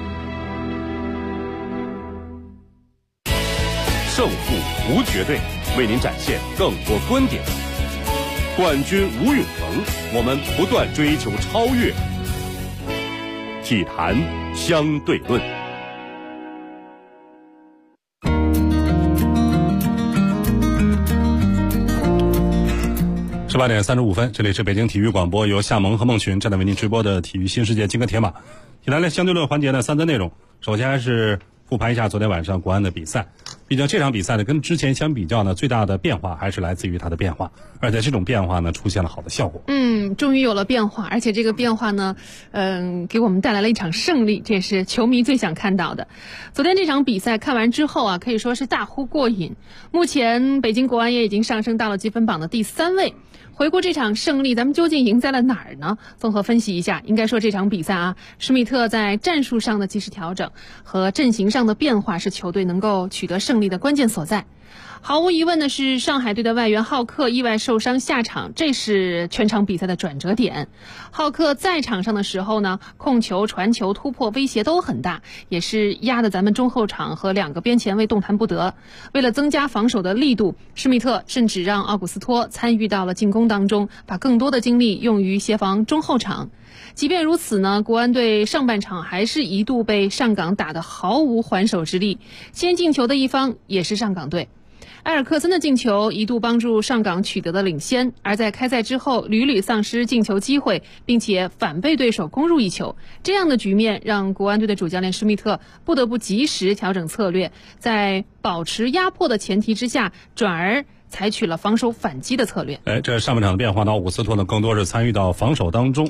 胜负无绝对，为您展现更多观点。冠军无永恒，我们不断追求超越。体坛相对论。 18点35分，这里是北京体育广播，由夏萌和孟群正在为您直播的体育新世界金戈铁马。体坛相对论环节的3则内容，首先还是复盘一下昨天晚上国安的比赛。毕竟这场比赛呢，跟之前相比较呢，最大的变化还是来自于它的变化，而且这种变化呢，出现了好的效果。 终于有了变化，而且这个变化呢，给我们带来了一场胜利，这也是球迷最想看到的。昨天这场比赛看完之后啊，可以说是大呼过瘾。目前北京国安也已经上升到了积分榜的第3位。回顾这场胜利，咱们究竟赢在了哪儿呢？综合分析一下，应该说这场比赛啊，施密特在战术上的及时调整和阵型上的变化是球队能够取得胜利的关键所在。毫无疑问的是，上海队的外援浩克意外受伤下场，这是全场比赛的转折点。浩克在场上的时候呢，控球、传球、突破威胁都很大，也是压得咱们中后场和2个边前卫动弹不得。为了增加防守的力度，施密特甚至让奥古斯托参与到了进攻当中，把更多的精力用于协防中后场。即便如此呢，国安队上半场还是一度被上港打得毫无还手之力，先进球的一方也是上港队。埃尔克森的进球一度帮助上港取得了领先，而在开赛之后屡屡丧失进球机会，并且反被对手攻入1球。这样的局面让国安队的主教练施密特不得不及时调整策略，在保持压迫的前提之下，转而采取了防守反击的策略。 这上半场的变化呢，奥古斯托呢更多是参与到防守当中，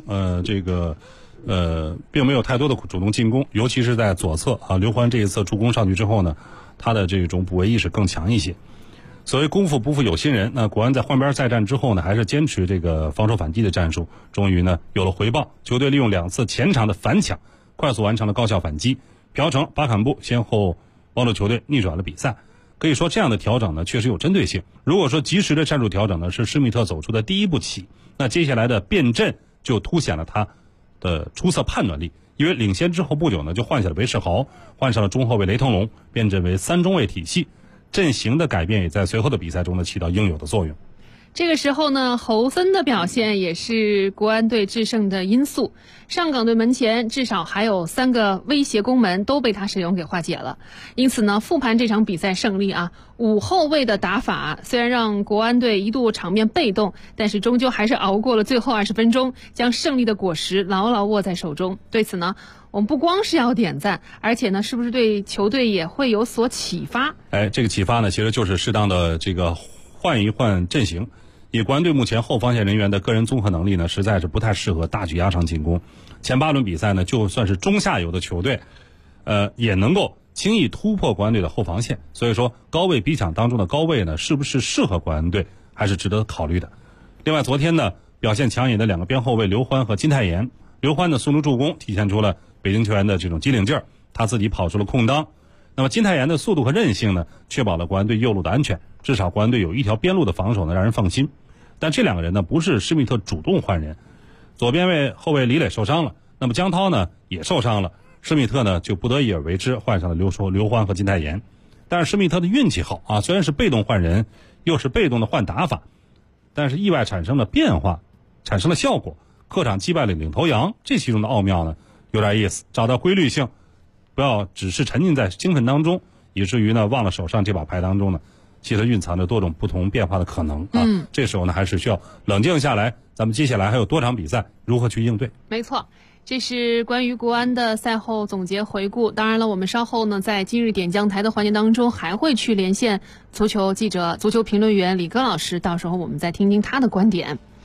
并没有太多的主动进攻，尤其是在左侧啊，刘欢这一次助攻上去之后呢，他的这种补位意识更强一些。所谓功夫不负有心人，那国安在换边再战之后呢，还是坚持这个防守反击的战术，终于呢有了回报。球队利用2次前场的反抢，快速完成了高效反击。朴成、巴坎布先后帮助球队逆转了比赛。可以说这样的调整呢，确实有针对性。如果说及时的战术调整呢，是施密特走出的第一步棋，那接下来的变阵就凸显了他的出色判断力。因为领先之后不久呢，就换下了韦世豪，换上了中后卫雷腾龙，变阵为3中卫体系。阵型的改变也在随后的比赛中呢起到应有的作用。 这个时候呢，侯森的表现也是国安队制胜的因素。上港队门前至少还有3个威胁攻门都被他使用给化解了。因此呢，复盘这场比赛胜利啊，5后卫的打法虽然让国安队一度场面被动，但是终究还是熬过了最后20分钟，将胜利的果实牢牢握在手中。对此呢，我们不光是要点赞，而且呢，是不是对球队也会有所启发？ 这个启发呢，其实就是适当的这个换一换阵型。以国安队目前后防线人员的个人综合能力呢，实在是不太适合大举压上进攻。前8轮比赛呢，就算是中下游的球队，也能够轻易突破国安队的后防线。所以说，高位逼抢当中的高位呢，是不是适合国安队，还是值得考虑的。另外，昨天呢，表现抢眼的2个边后卫刘欢和金泰妍，刘欢的速度助攻体现出了北京球员的这种机灵劲儿，他自己跑出了空当。那么金泰妍的速度和韧性呢，确保了国安队右路的安全，至少国安队有一条边路的防守呢，让人放心。但这2个人呢，不是施密特主动换人。左边后卫李磊受伤了，那么江涛呢也受伤了，施密特呢就不得已而为之，换上了刘欢和金泰妍。但是施密特的运气好啊，虽然是被动换人，又是被动的换打法，但是意外产生了变化，产生了效果。客场击败了领头羊，这其中的奥妙呢有点意思，找到规律性，不要只是沉浸在兴奋当中，以至于呢忘了手上这把牌当中呢其实蕴藏着多种不同变化的可能啊。这时候呢还是需要冷静下来，咱们接下来还有多场比赛，如何去应对？ 没错，这是关于国安的赛后总结回顾。当然了，我们稍后呢在今日点将台的环节当中还会去连线足球记者、足球评论员李哥老师，到时候我们再听听他的观点。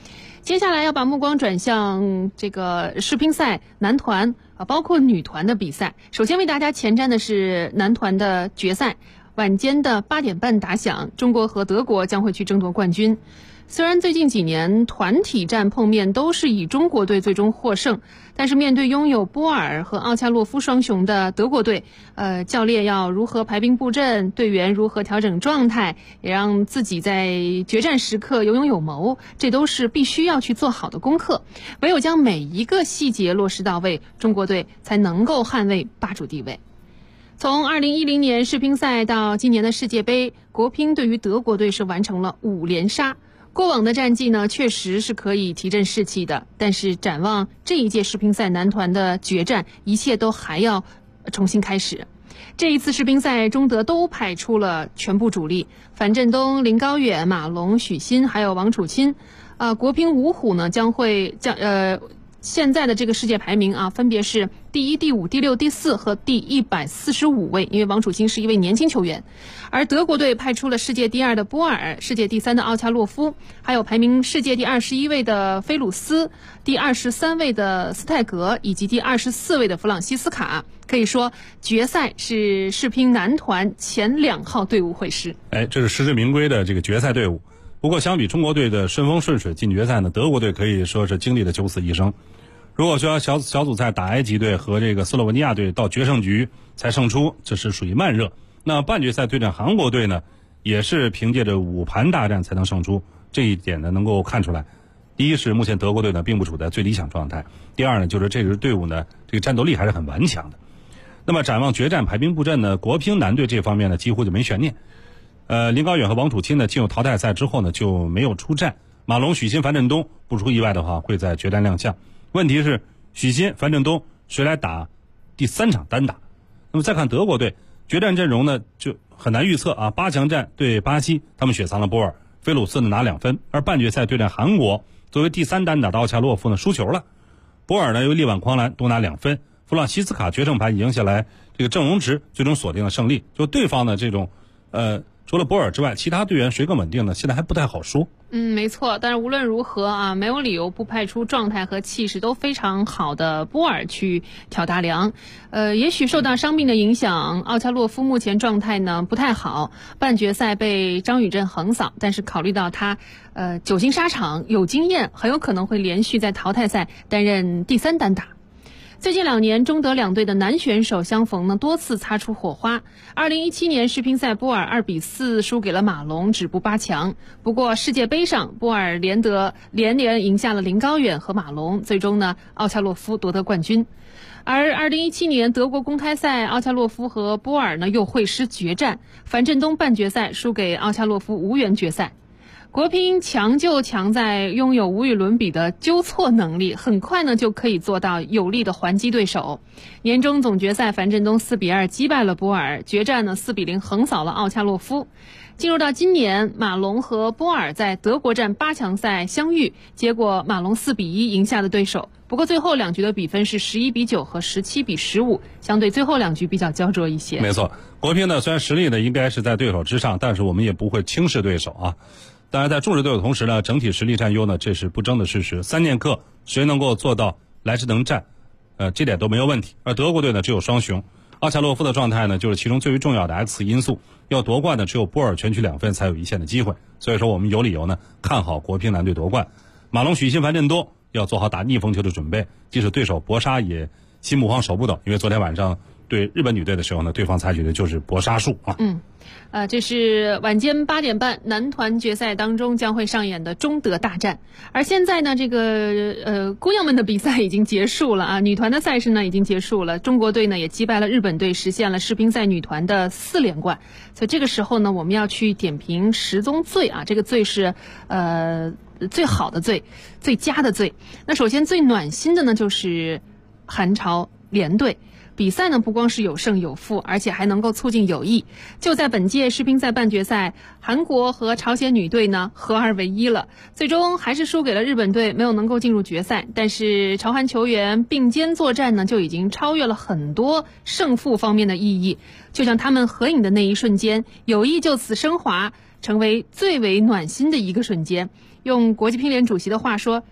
接下来要把目光转向这个世乒赛男团包括女团的比赛。首先为大家前瞻的是男团的决赛，晚间的8点半打响，中国和德国将会去争夺冠军。虽然最近几年团体战碰面都是以中国队最终获胜，但是面对拥有波尔和奥恰洛夫双雄的德国队，教练要如何排兵布阵，队员如何调整状态，也让自己在决战时刻有勇有谋，这都是必须要去做好的功课。唯有将每一个细节落实到位，中国队才能够捍卫霸主地位。从2010年世乒赛到今年的世界杯，国乒对于德国队是完成了5连杀。过往的战绩呢，确实是可以提振士气的，但是展望这一届世乒赛男团的决战，一切都还要重新开始。这一次世乒赛，中德都派出了全部主力，樊振东、林高远、马龙、许昕还有王楚钦。国乒五虎呢现在的这个世界排名啊，分别是第1、第5、第6、第4和第145位，因为王楚钦是一位年轻球员。而德国队派出了世界第2的波尔、世界第3的奥恰洛夫，还有排名世界第21位的菲鲁斯、第23位的斯泰格以及第24位的弗朗西斯卡。可以说，决赛是世乒男团前2号队伍会师。 这是实至名归的这个决赛队伍。不过相比中国队的顺风顺水进决赛呢，德国队可以说是经历了9死1生。如果说小组赛打埃及队和这个斯洛文尼亚队到决胜局才胜出，这是属于慢热。那半决赛对战韩国队呢，也是凭借着5盘大战才能胜出，这一点呢能够看出来。第一是目前德国队呢并不处在最理想状态，第二呢就是这支队伍呢这个战斗力还是很顽强的。那么展望决战排兵布阵呢，国乒男队这方面呢几乎就没悬念。林高远和王楚钦呢进入淘汰赛之后呢就没有出战，马龙、许昕、樊振东不出意外的话会在决战亮相。问题是许昕、樊振东谁来打第3场单打？那么再看德国队决战阵容呢就很难预测啊。8强战对巴西，他们雪藏了波尔，菲鲁斯呢拿2分，而半决赛对战韩国，作为第3单打的奥恰洛夫呢输球了，波尔呢由力挽狂澜多拿2分，弗朗西斯卡决胜盘赢下来，这个郑荣植最终锁定了胜利。就对方的这种除了波尔之外，其他队员谁更稳定呢？现在还不太好说。 没错，但是无论如何啊，没有理由不派出状态和气势都非常好的波尔去挑大梁。也许受到伤病的影响，奥恰洛夫目前状态呢不太好，半决赛被张宇镇横扫，但是考虑到他久经沙场，有经验，很有可能会连续在淘汰赛担任第3单打。最近2年，中德两队的男选手相逢呢，多次擦出火花。2017年世乒赛，波尔2比4输给了马龙，止步8强。不过世界杯上，波尔连赢下了林高远和马龙，最终呢，奥恰洛夫夺得冠军。而2017年德国公开赛，奥恰洛夫和波尔呢又会师决战，樊振东半决赛输给奥恰洛夫，无缘决赛。国乒强就强在拥有无与伦比的纠错能力，很快呢就可以做到有力的还击对手。年终总决赛，樊振东4比2击败了波尔，决战呢4比0横扫了奥恰洛夫。进入到今年，马龙和波尔在德国站8强赛相遇，结果马龙4比1赢下了对手。不过最后2局的比分是11比9和17比15，相对最后2局比较焦灼一些。 没错，国乒呢虽然实力呢应该是在对手之上，但是我们也不会轻视对手啊。当然在重视对手的同时呢，整体实力占优呢，这是不争的事实。3剑客谁能够做到来势能战，这点都没有问题。而德国队呢只有双雄，奥恰洛夫的状态呢就是其中最为重要的 X 因素，要夺冠呢只有波尔全取2分才有一线的机会。所以说我们有理由呢看好国乒男队夺冠。马龙、许昕、樊振东要做好打逆风球的准备，即使对手搏杀也心不慌手不抖，因为昨天晚上对日本女队的时候呢，对方采取的就是搏杀术啊。 这是晚间8点半男团决赛当中将会上演的中德大战。而现在呢，这个姑娘们的比赛已经结束了啊，女团的赛事呢已经结束了，中国队呢也击败了日本队，实现了世乒赛女团的4连冠。所以这个时候呢，我们要去点评10宗罪啊，这个罪是最好的罪，最佳的罪。那首先最暖心的呢就是韩朝联队。比赛呢不光是有胜有负，而且还能够促进友谊。就在本届世乒赛半决赛，韩国和朝鲜女队呢合2为1了，最终还是输给了日本队，没有能够进入决赛。但是朝韩球员并肩作战呢，就已经超越了很多胜负方面的意义。就像他们合影的那一瞬间，友谊就此升华，成为最为暖心的一个瞬间。用国际乒联主席的话说，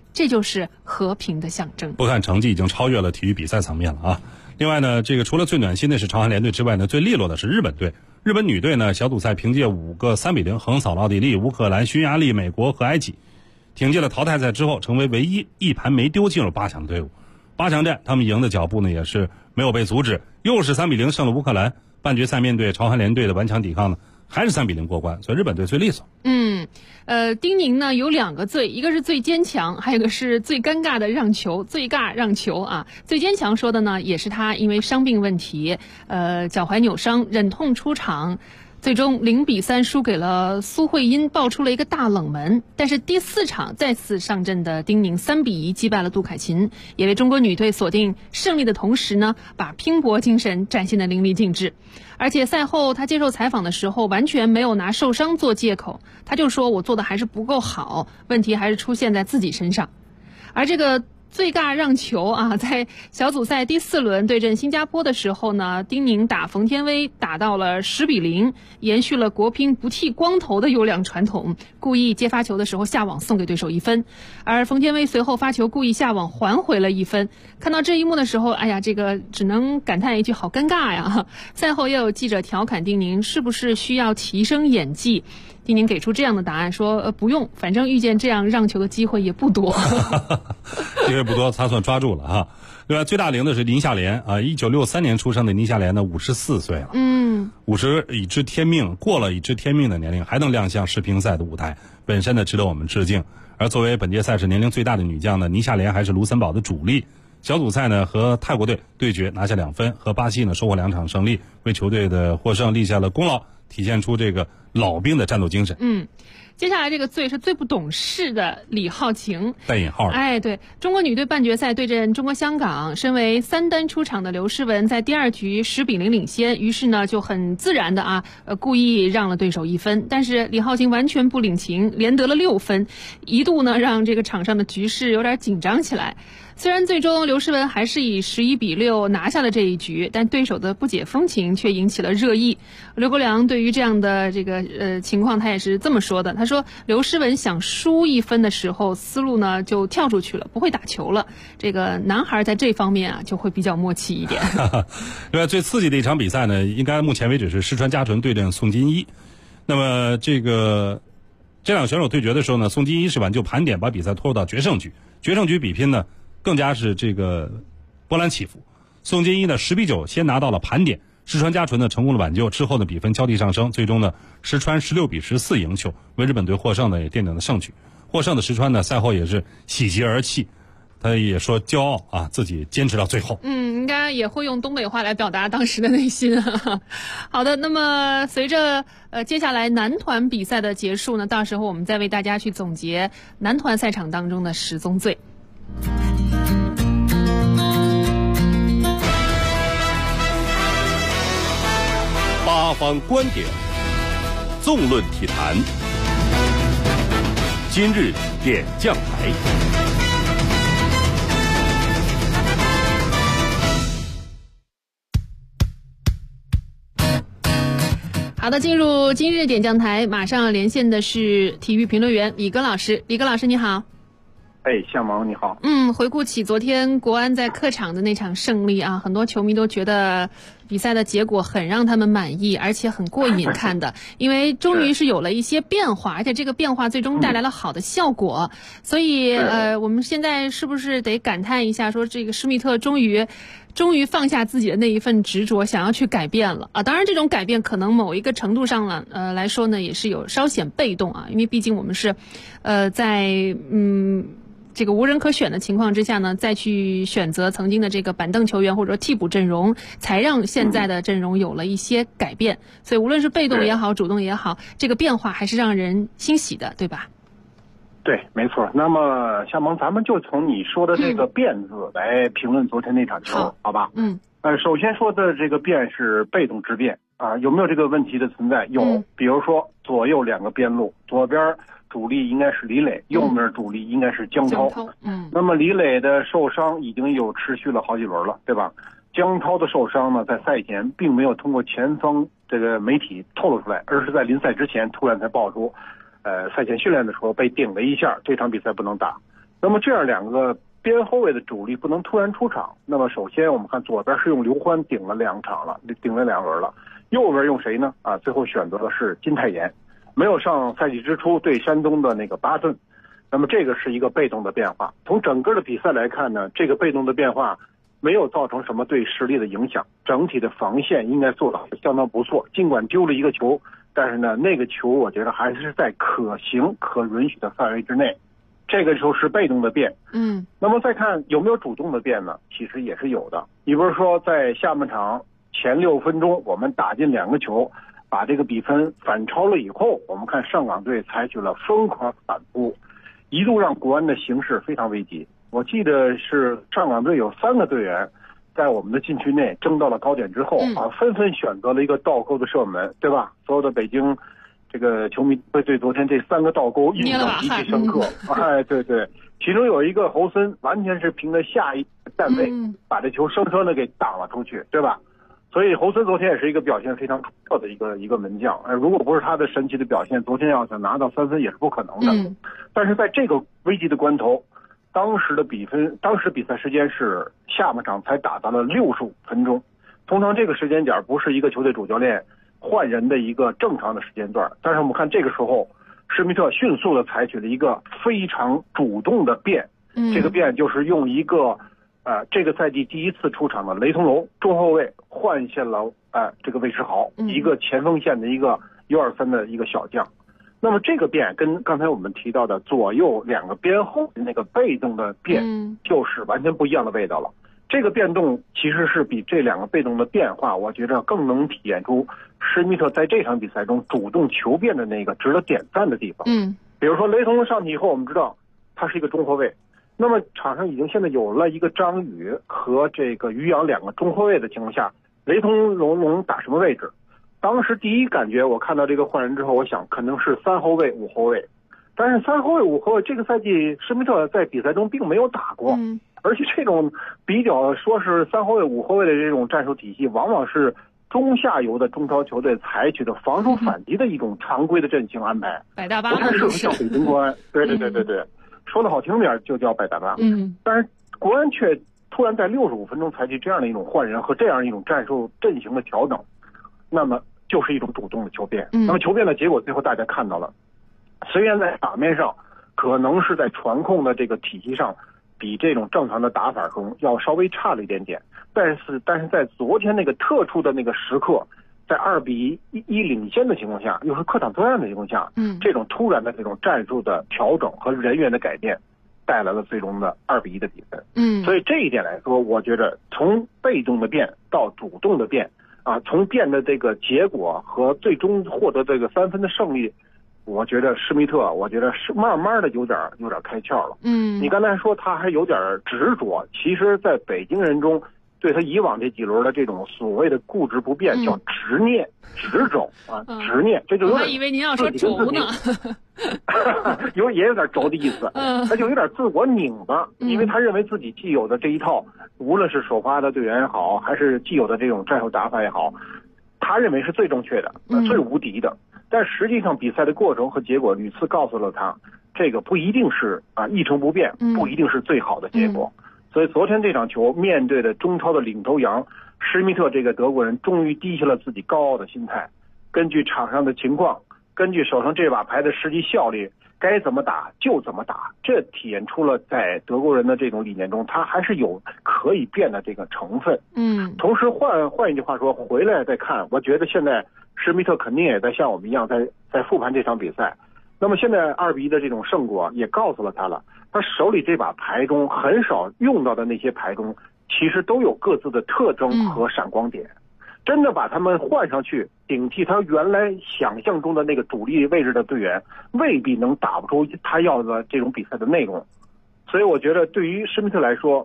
这就是和平的象征。 不看成绩已经超越了体育比赛层面了啊。另外呢，这个除了最暖心的是朝韩联队之外呢，最利落的是日本队。日本女队呢，小组赛凭借5个3-0横扫了奥地利、乌克兰、匈牙利、美国和埃及，挺进了淘汰赛之后，成为唯一一盘没丢进入8强的队伍。8强战他们赢的脚步呢也是没有被阻止，又是3-0胜了乌克兰。半决赛面对朝韩联队的顽强抵抗呢，还是3-0过关，所以日本队最利索。 丁宁呢有2个最，一个是最坚强，还有一个是最尴尬的让球，最尬让球啊。最坚强说的呢，也是他因为伤病问题，脚踝扭伤，忍痛出场。最终0-3输给了苏慧音，爆出了一个大冷门。但是第4场再次上阵的丁宁3-1击败了杜凯琴，也为中国女队锁定胜利的同时呢，把拼搏精神展现得淋漓尽致。而且赛后他接受采访的时候，完全没有拿受伤做借口，他就说我做的还是不够好，问题还是出现在自己身上。而这个最尬让球啊，在小组赛第4轮对阵新加坡的时候呢，丁宁打冯天薇打到了10-0，延续了国乒不剃光头的优良传统，故意接发球的时候下网送给对手1分，而冯天薇随后发球故意下网还回了1分。看到这一幕的时候，哎呀，这个只能感叹一句好尴尬呀。赛后也有记者调侃丁宁是不是需要提升演技，丁宁给出这样的答案说不用，反正遇见这样让球的机会也不多。 机会不多，他算抓住了哈。另外最大龄的是林夏莲啊，1963年出生的林夏莲呢，54岁了。50已知天命，过了已知天命的年龄，还能亮相世乒赛的舞台，本身呢值得我们致敬。而作为本届赛事年龄最大的女将呢，倪夏莲还是卢森堡的主力。小组赛呢和泰国队对决拿下2分，和巴西呢收获2场胜利，为球队的获胜立下了功劳，体现出这个老兵的战斗精神。 接下来这个最是最不懂事的李浩晴， 带引号。 对，中国女队半决赛对阵中国香港，身为3单出场的刘诗雯在第2局10-0领先，于是呢就很自然的故意让了对手1分，但是李浩晴完全不领情，连得了6分，一度呢让这个场上的局势有点紧张起来。虽然最终刘诗雯还是以11-6拿下了这一局，但对手的不解风情却引起了热议。刘国梁对于这样的这个情况，他也是这么说的，他说刘诗雯想输1分的时候，思路呢就跳出去了，不会打球了。这个男孩在这方面就会比较默契一点。 另外最刺激的一场比赛呢，应该目前为止是石川佳纯对阵宋金一。那么这两个选手对决的时候呢，宋金一是挽救盘点，把比赛拖入到决胜局。决胜局比拼呢更加是这个波澜起伏。宋金一呢10-9先拿到了盘点，石川佳纯呢成功的挽救，之后呢比分交替上升，最终呢石川16-14赢球，为日本队获胜呢也奠定了胜局。获胜的石川呢赛后也是喜极而泣，他也说骄傲自己坚持到最后。 应该也会用东北话来表达当时的内心。好的，那么随着接下来男团比赛的结束呢，到时候我们再为大家去总结男团赛场当中的10宗罪。 八方观点，纵论体坛，今日点将台。 好的，进入今日点将台，马上连线的是体育评论员李戈老师。李戈老师你好。 向萌你好。 回顾起昨天国安在客场的那场胜利很多球迷都觉得比赛的结果很让他们满意，而且很过瘾看的，因为终于是有了一些变化，而且这个变化最终带来了好的效果。所以我们现在是不是得感叹一下，说这个施密特终于放下自己的那一份执着，想要去改变了当然这种改变可能某一个程度上来说呢，也是有稍显被动因为毕竟我们是在这个无人可选的情况之下呢，再去选择曾经的这个板凳球员或者替补阵容，才让现在的阵容有了一些改变。所以无论是被动也好，主动也好，这个变化还是让人欣喜的，对吧？ 对，没错。那么夏萌，咱们就从你说的这个变字来评论昨天那场球，好吧？首先说的这个变是被动之变有没有这个问题的存在？有，比如说左右2个边路，左边主力应该是李磊，右面主力应该是姜涛。那么李磊的受伤已经有持续了好几轮了，对吧？姜涛的受伤呢，在赛前并没有通过前方这个媒体透露出来，而是在临赛之前突然才爆出，赛前训练的时候被顶了一下，这场比赛不能打。 那么这样两个边后卫的主力不能突然出场。那么首先我们看左边是用刘欢顶了2场了，顶了2轮了，右边用谁呢？最后选择的是金泰妍，没有上赛季之初对山东的那个巴顿。那么这个是一个被动的变化。从整个的比赛来看呢，这个被动的变化没有造成什么对实力的影响，整体的防线应该做得相当不错。尽管丢了一个球，但是呢，那个球我觉得还是在可行可允许的范围之内。这个时候是被动的变。那么再看有没有主动的变呢？其实也是有的。你比如说在下半场前6分钟，我们打进2个球，把这个比分反超了以后，我们看上港队采取了疯狂反扑，一度让国安的形势非常危急。我记得是上港队有3个队员在我们的禁区内争到了高点之后纷纷选择了一个倒钩的射门，对吧？所有的北京这个球迷会对昨天这3个倒钩印象极其深刻。对对，其中有一个侯森完全是凭着下一站位把这球生生的给挡了出去，对吧？所以侯森昨天也是一个表现非常出色的一个门将。如果不是他的神奇的表现，昨天要想拿到3分也是不可能的。但是在这个危急的关头，当时比赛时间是下半场才打到了65分钟。通常这个时间点不是一个球队主教练换人的一个正常的时间段，但是我们看这个时候施密特迅速的采取了一个非常主动的变。这个变就是用一个这个赛季第一次出场的雷同龙中后卫换下了这个魏世豪，一个前锋线的一个1-2-3的一个小将。那么这个变跟刚才我们提到的左右2个边后那个被动的变就是完全不一样的味道了。这个变动其实是比这2个被动的变化，我觉得更能体现出施密特在这场比赛中主动求变的那个值得点赞的地方。比如说雷同龙上去以后，我们知道他是一个中后卫，那么场上已经现在有了一个张宇和这个于洋2个中后卫的情况下，雷同龙打什么位置？当时第一感觉我看到这个换人之后，我想可能是3后卫5后卫，但是3后卫5后卫这个赛季施密特在比赛中并没有打过。而且这种比较说是3后卫5后卫的这种战术体系，往往是中下游的中超球队采取的防守反击的一种常规的阵型安排， 百大巴不太适合像北京国安。对，说的好听点就叫百大巴。但是国安却突然在65分钟采取这样的一种换人和这样一种战术阵型的调整，那么就是一种主动的求变。那么求变的结果最后大家看到了，虽然在打面上可能是在传控的这个体系上比这种正常的打法中要稍微差了一点点，但是在昨天那个特殊的那个时刻，在2-1领先的情况下，又是客场作战的情况下，这种突然的这种战术的调整和人员的改变，带来了最终的2-1的比分。所以这一点来说，我觉得从被动的变到主动的变从变的这个结果和最终获得这个3分的胜利，我觉得施密特，我觉得是慢慢的有点开窍了。你刚才说他还有点执着，其实在北京人中对他以往这几轮的这种所谓的固执不变叫执念、执着执念，这就有点。 我还以为您要说轴呢， 也有点轴的意思。他就有点自我拧巴，因为他认为自己既有的这一套，无论是首发的队员也好，还是既有的这种战术打法也好，他认为是最正确的、最无敌的。但实际上比赛的过程和结果屡次告诉了他，这个不一定是一成不变，不一定是最好的结果。所以昨天这场球面对的中超的领头羊施密特这个德国人，终于低下了自己高傲的心态，根据场上的情况，根据手上这把牌的实际效率，该怎么打就怎么打。这体现出了在德国人的这种理念中，他还是有可以变的这个成分。同时换一句话说，回来再看，我觉得现在施密特肯定也在像我们一样在复盘这场比赛。那么现在2-1的这种胜果也告诉了他了，他手里这把牌中很少用到的那些牌中，其实都有各自的特征和闪光点。真的把他们换上去顶替他原来想象中的那个主力位置的队员，未必能打不出他要的这种比赛的内容。所以我觉得对于施密特来说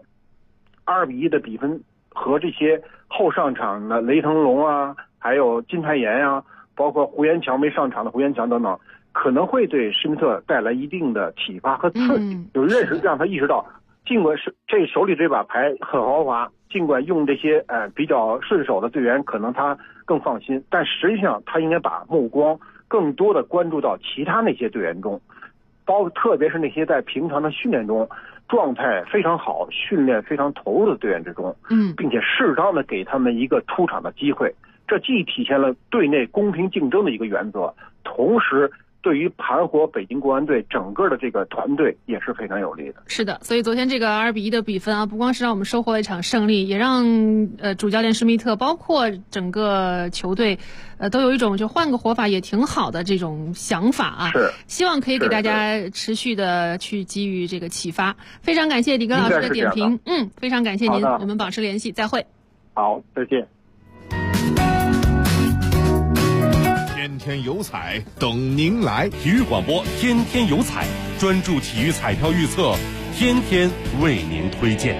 ，2-1的比分和这些后上场的雷腾龙还有金泰妍包括胡延强没上场的胡延强等等，可能会对施密特带来一定的启发和刺激，有认识让他意识到，尽管是这手里这把牌很豪华，尽管用这些比较顺手的队员可能他更放心，但实际上他应该把目光更多的关注到其他那些队员中， 特别是那些在平常的训练中状态非常好、训练非常投入的队员之中，并且适当的给他们一个出场的机会，这既体现了队内公平竞争的一个原则，同时对于盘活北京国安队整个的这个团队也是非常有利的。 是的，所以昨天这个2-1的比分啊，不光是让我们收获了一场胜利，也让主教练施密特包括整个球队都有一种就换个活法也挺好的这种想法啊。 是， 希望可以给大家持续的去给予这个启发。非常感谢李根老师的点评，非常感谢您，我们保持联系，再会。 好，再见。 天天有彩等您来，体育广播天天有彩，专注体育彩票预测，天天为您推荐。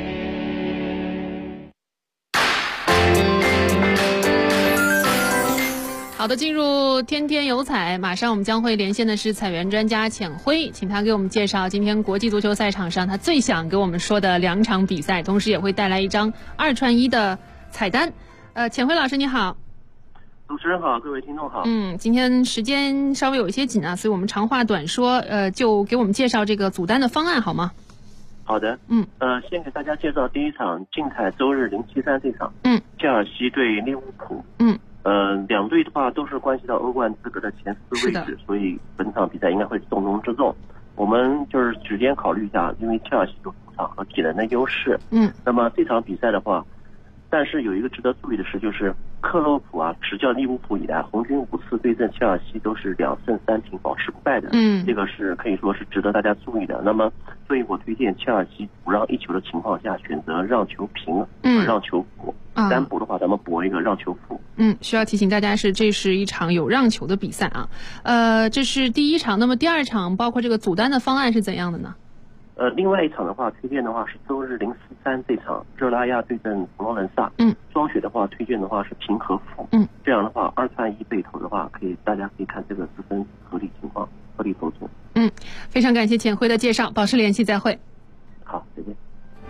好的，进入天天有彩，马上我们将会连线的是彩员专家浅辉，请他给我们介绍今天国际足球赛场上他最想给我们说的2场比赛，同时也会带来一张2串1的彩单。浅辉老师你好。 主持人好，各位听众好。 今天时间稍微有一些紧啊，所以我们长话短说，就给我们介绍这个组单的方案好吗？ 好的。先给大家介绍第一场竞彩周日073这场。切尔西对利物浦。两队的话都是关系到欧冠资格的前4位置，所以本场比赛应该会重中之重。我们就是首先考虑一下，因为切尔西有主场和体能的优势。那么这场比赛的话，但是有一个值得注意的是，就是克洛普啊执教利物浦以来，红军5次对阵切尔西都是2胜3平，保持不败的。这个是可以说是值得大家注意的。那么，所以我推荐切尔西不让1球的情况下，选择让球平，让球补。单补的话，咱们补一个让球负。 需要提醒大家这是一场有让球的比赛啊。这是第一场，那么第2场包括这个组单的方案是怎样的呢？ 另外一场的话，推荐的话是周日043这场热拉亚对阵佛罗伦萨。双血的话，推荐的话是平和负。这样的话2串1被投的话，大家可以看这个自身合理情况，合理投注。 非常感谢浅辉的介绍，保持联系，再会。 好，再见。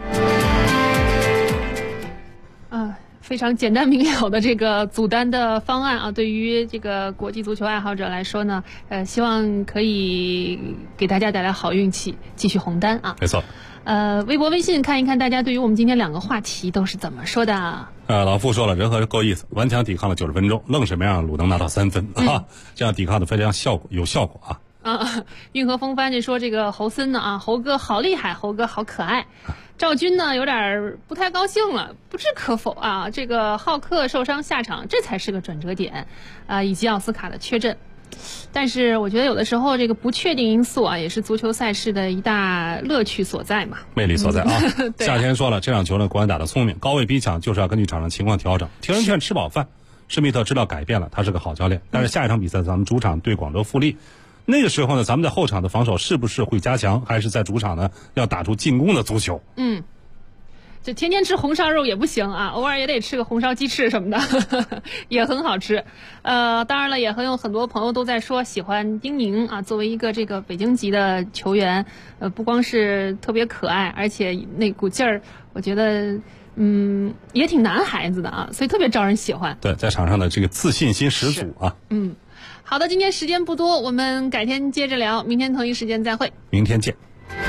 非常简单明了的这个组单的方案啊，对于这个国际足球爱好者来说呢，希望可以给大家带来好运气，继续红单啊。 没错。 微博微信看一看大家对于我们今天2个话题都是怎么说的。 老傅说了，人和够意思，顽强抵抗了90分钟，愣是没让鲁能拿到3分啊，这样抵抗的非常有效果啊。 运河风帆就说这个侯森呢啊，侯哥好厉害，侯哥好可爱。赵军呢有点不太高兴了，不置可否啊，这个浩克受伤下场，这才是个转折点以及奥斯卡的缺阵。但是我觉得有的时候这个不确定因素啊，也是足球赛事的一大乐趣所在嘛， 魅力所在啊。夏天说了，这场球呢，国安打得聪明，高位逼抢就是要根据场上情况调整，听人劝吃饱饭。施密特知道改变了，他是个好教练。但是下一场比赛咱们主场对广州富力，那个时候呢，咱们在后场的防守是不是会加强，还是在主场呢要打出进攻的足球？ 就天天吃红烧肉也不行啊，偶尔也得吃个红烧鸡翅什么的也很好吃。当然了，也有很多朋友都在说喜欢丁宁啊，作为一个这个北京籍的球员，不光是特别可爱，而且那股劲儿，我觉得也挺男孩子的啊，所以特别招人喜欢。 对，在场上的这个自信心十足啊。 好的，今天时间不多，我们改天接着聊，明天同一时间再会。 明天见。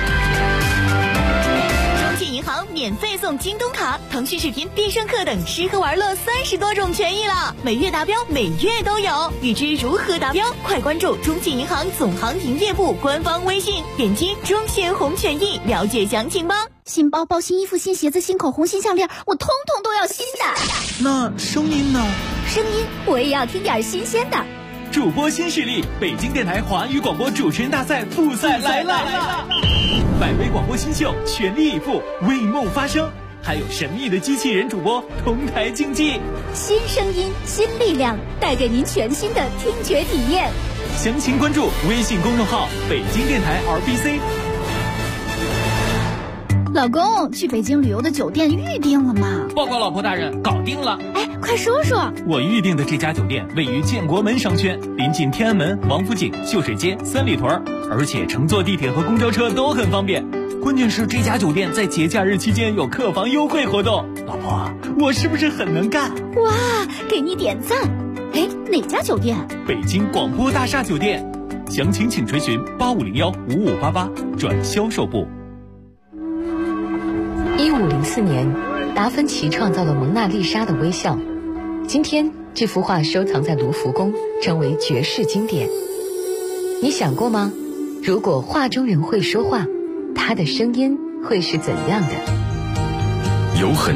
中信银行免费送京东卡、腾讯视频、必胜客等吃喝玩乐30多种权益了，每月达标，每月都有。欲知如何达标，快关注中信银行总行营业部官方微信，点击中信红权益了解详情吧。 新包包、新衣服、新鞋子、新口红、新项链，我通通都要新的。 那声音呢？ 声音我也要听点新鲜的。 主播新势力，北京电台华语广播主持人大赛复赛来了！100位广播新秀全力以赴，为梦发声，还有神秘的机器人主播同台竞技， 新声音，新力量，带给您全新的听觉体验。 详情关注微信公众号北京电台 RBC。 老公，去北京旅游的酒店预定了吗？ 报告老婆大人，搞定了。 哎，快说说。 我预定的这家酒店位于建国门商圈，临近天安门、王府井、秀水街、三里屯，而且乘坐地铁和公交车都很方便。关键是这家酒店在节假日期间有客房优惠活动。老婆，我是不是很能干？ 哇，给你点赞。哎，哪家酒店？ 北京广播大厦酒店。 详情请垂询85015588转销售部。 1504年，达芬奇创造了蒙娜丽莎的微笑。今天，这幅画收藏在卢浮宫，成为绝世经典。你想过吗？如果画中人会说话，他的声音会是怎样的？ 有很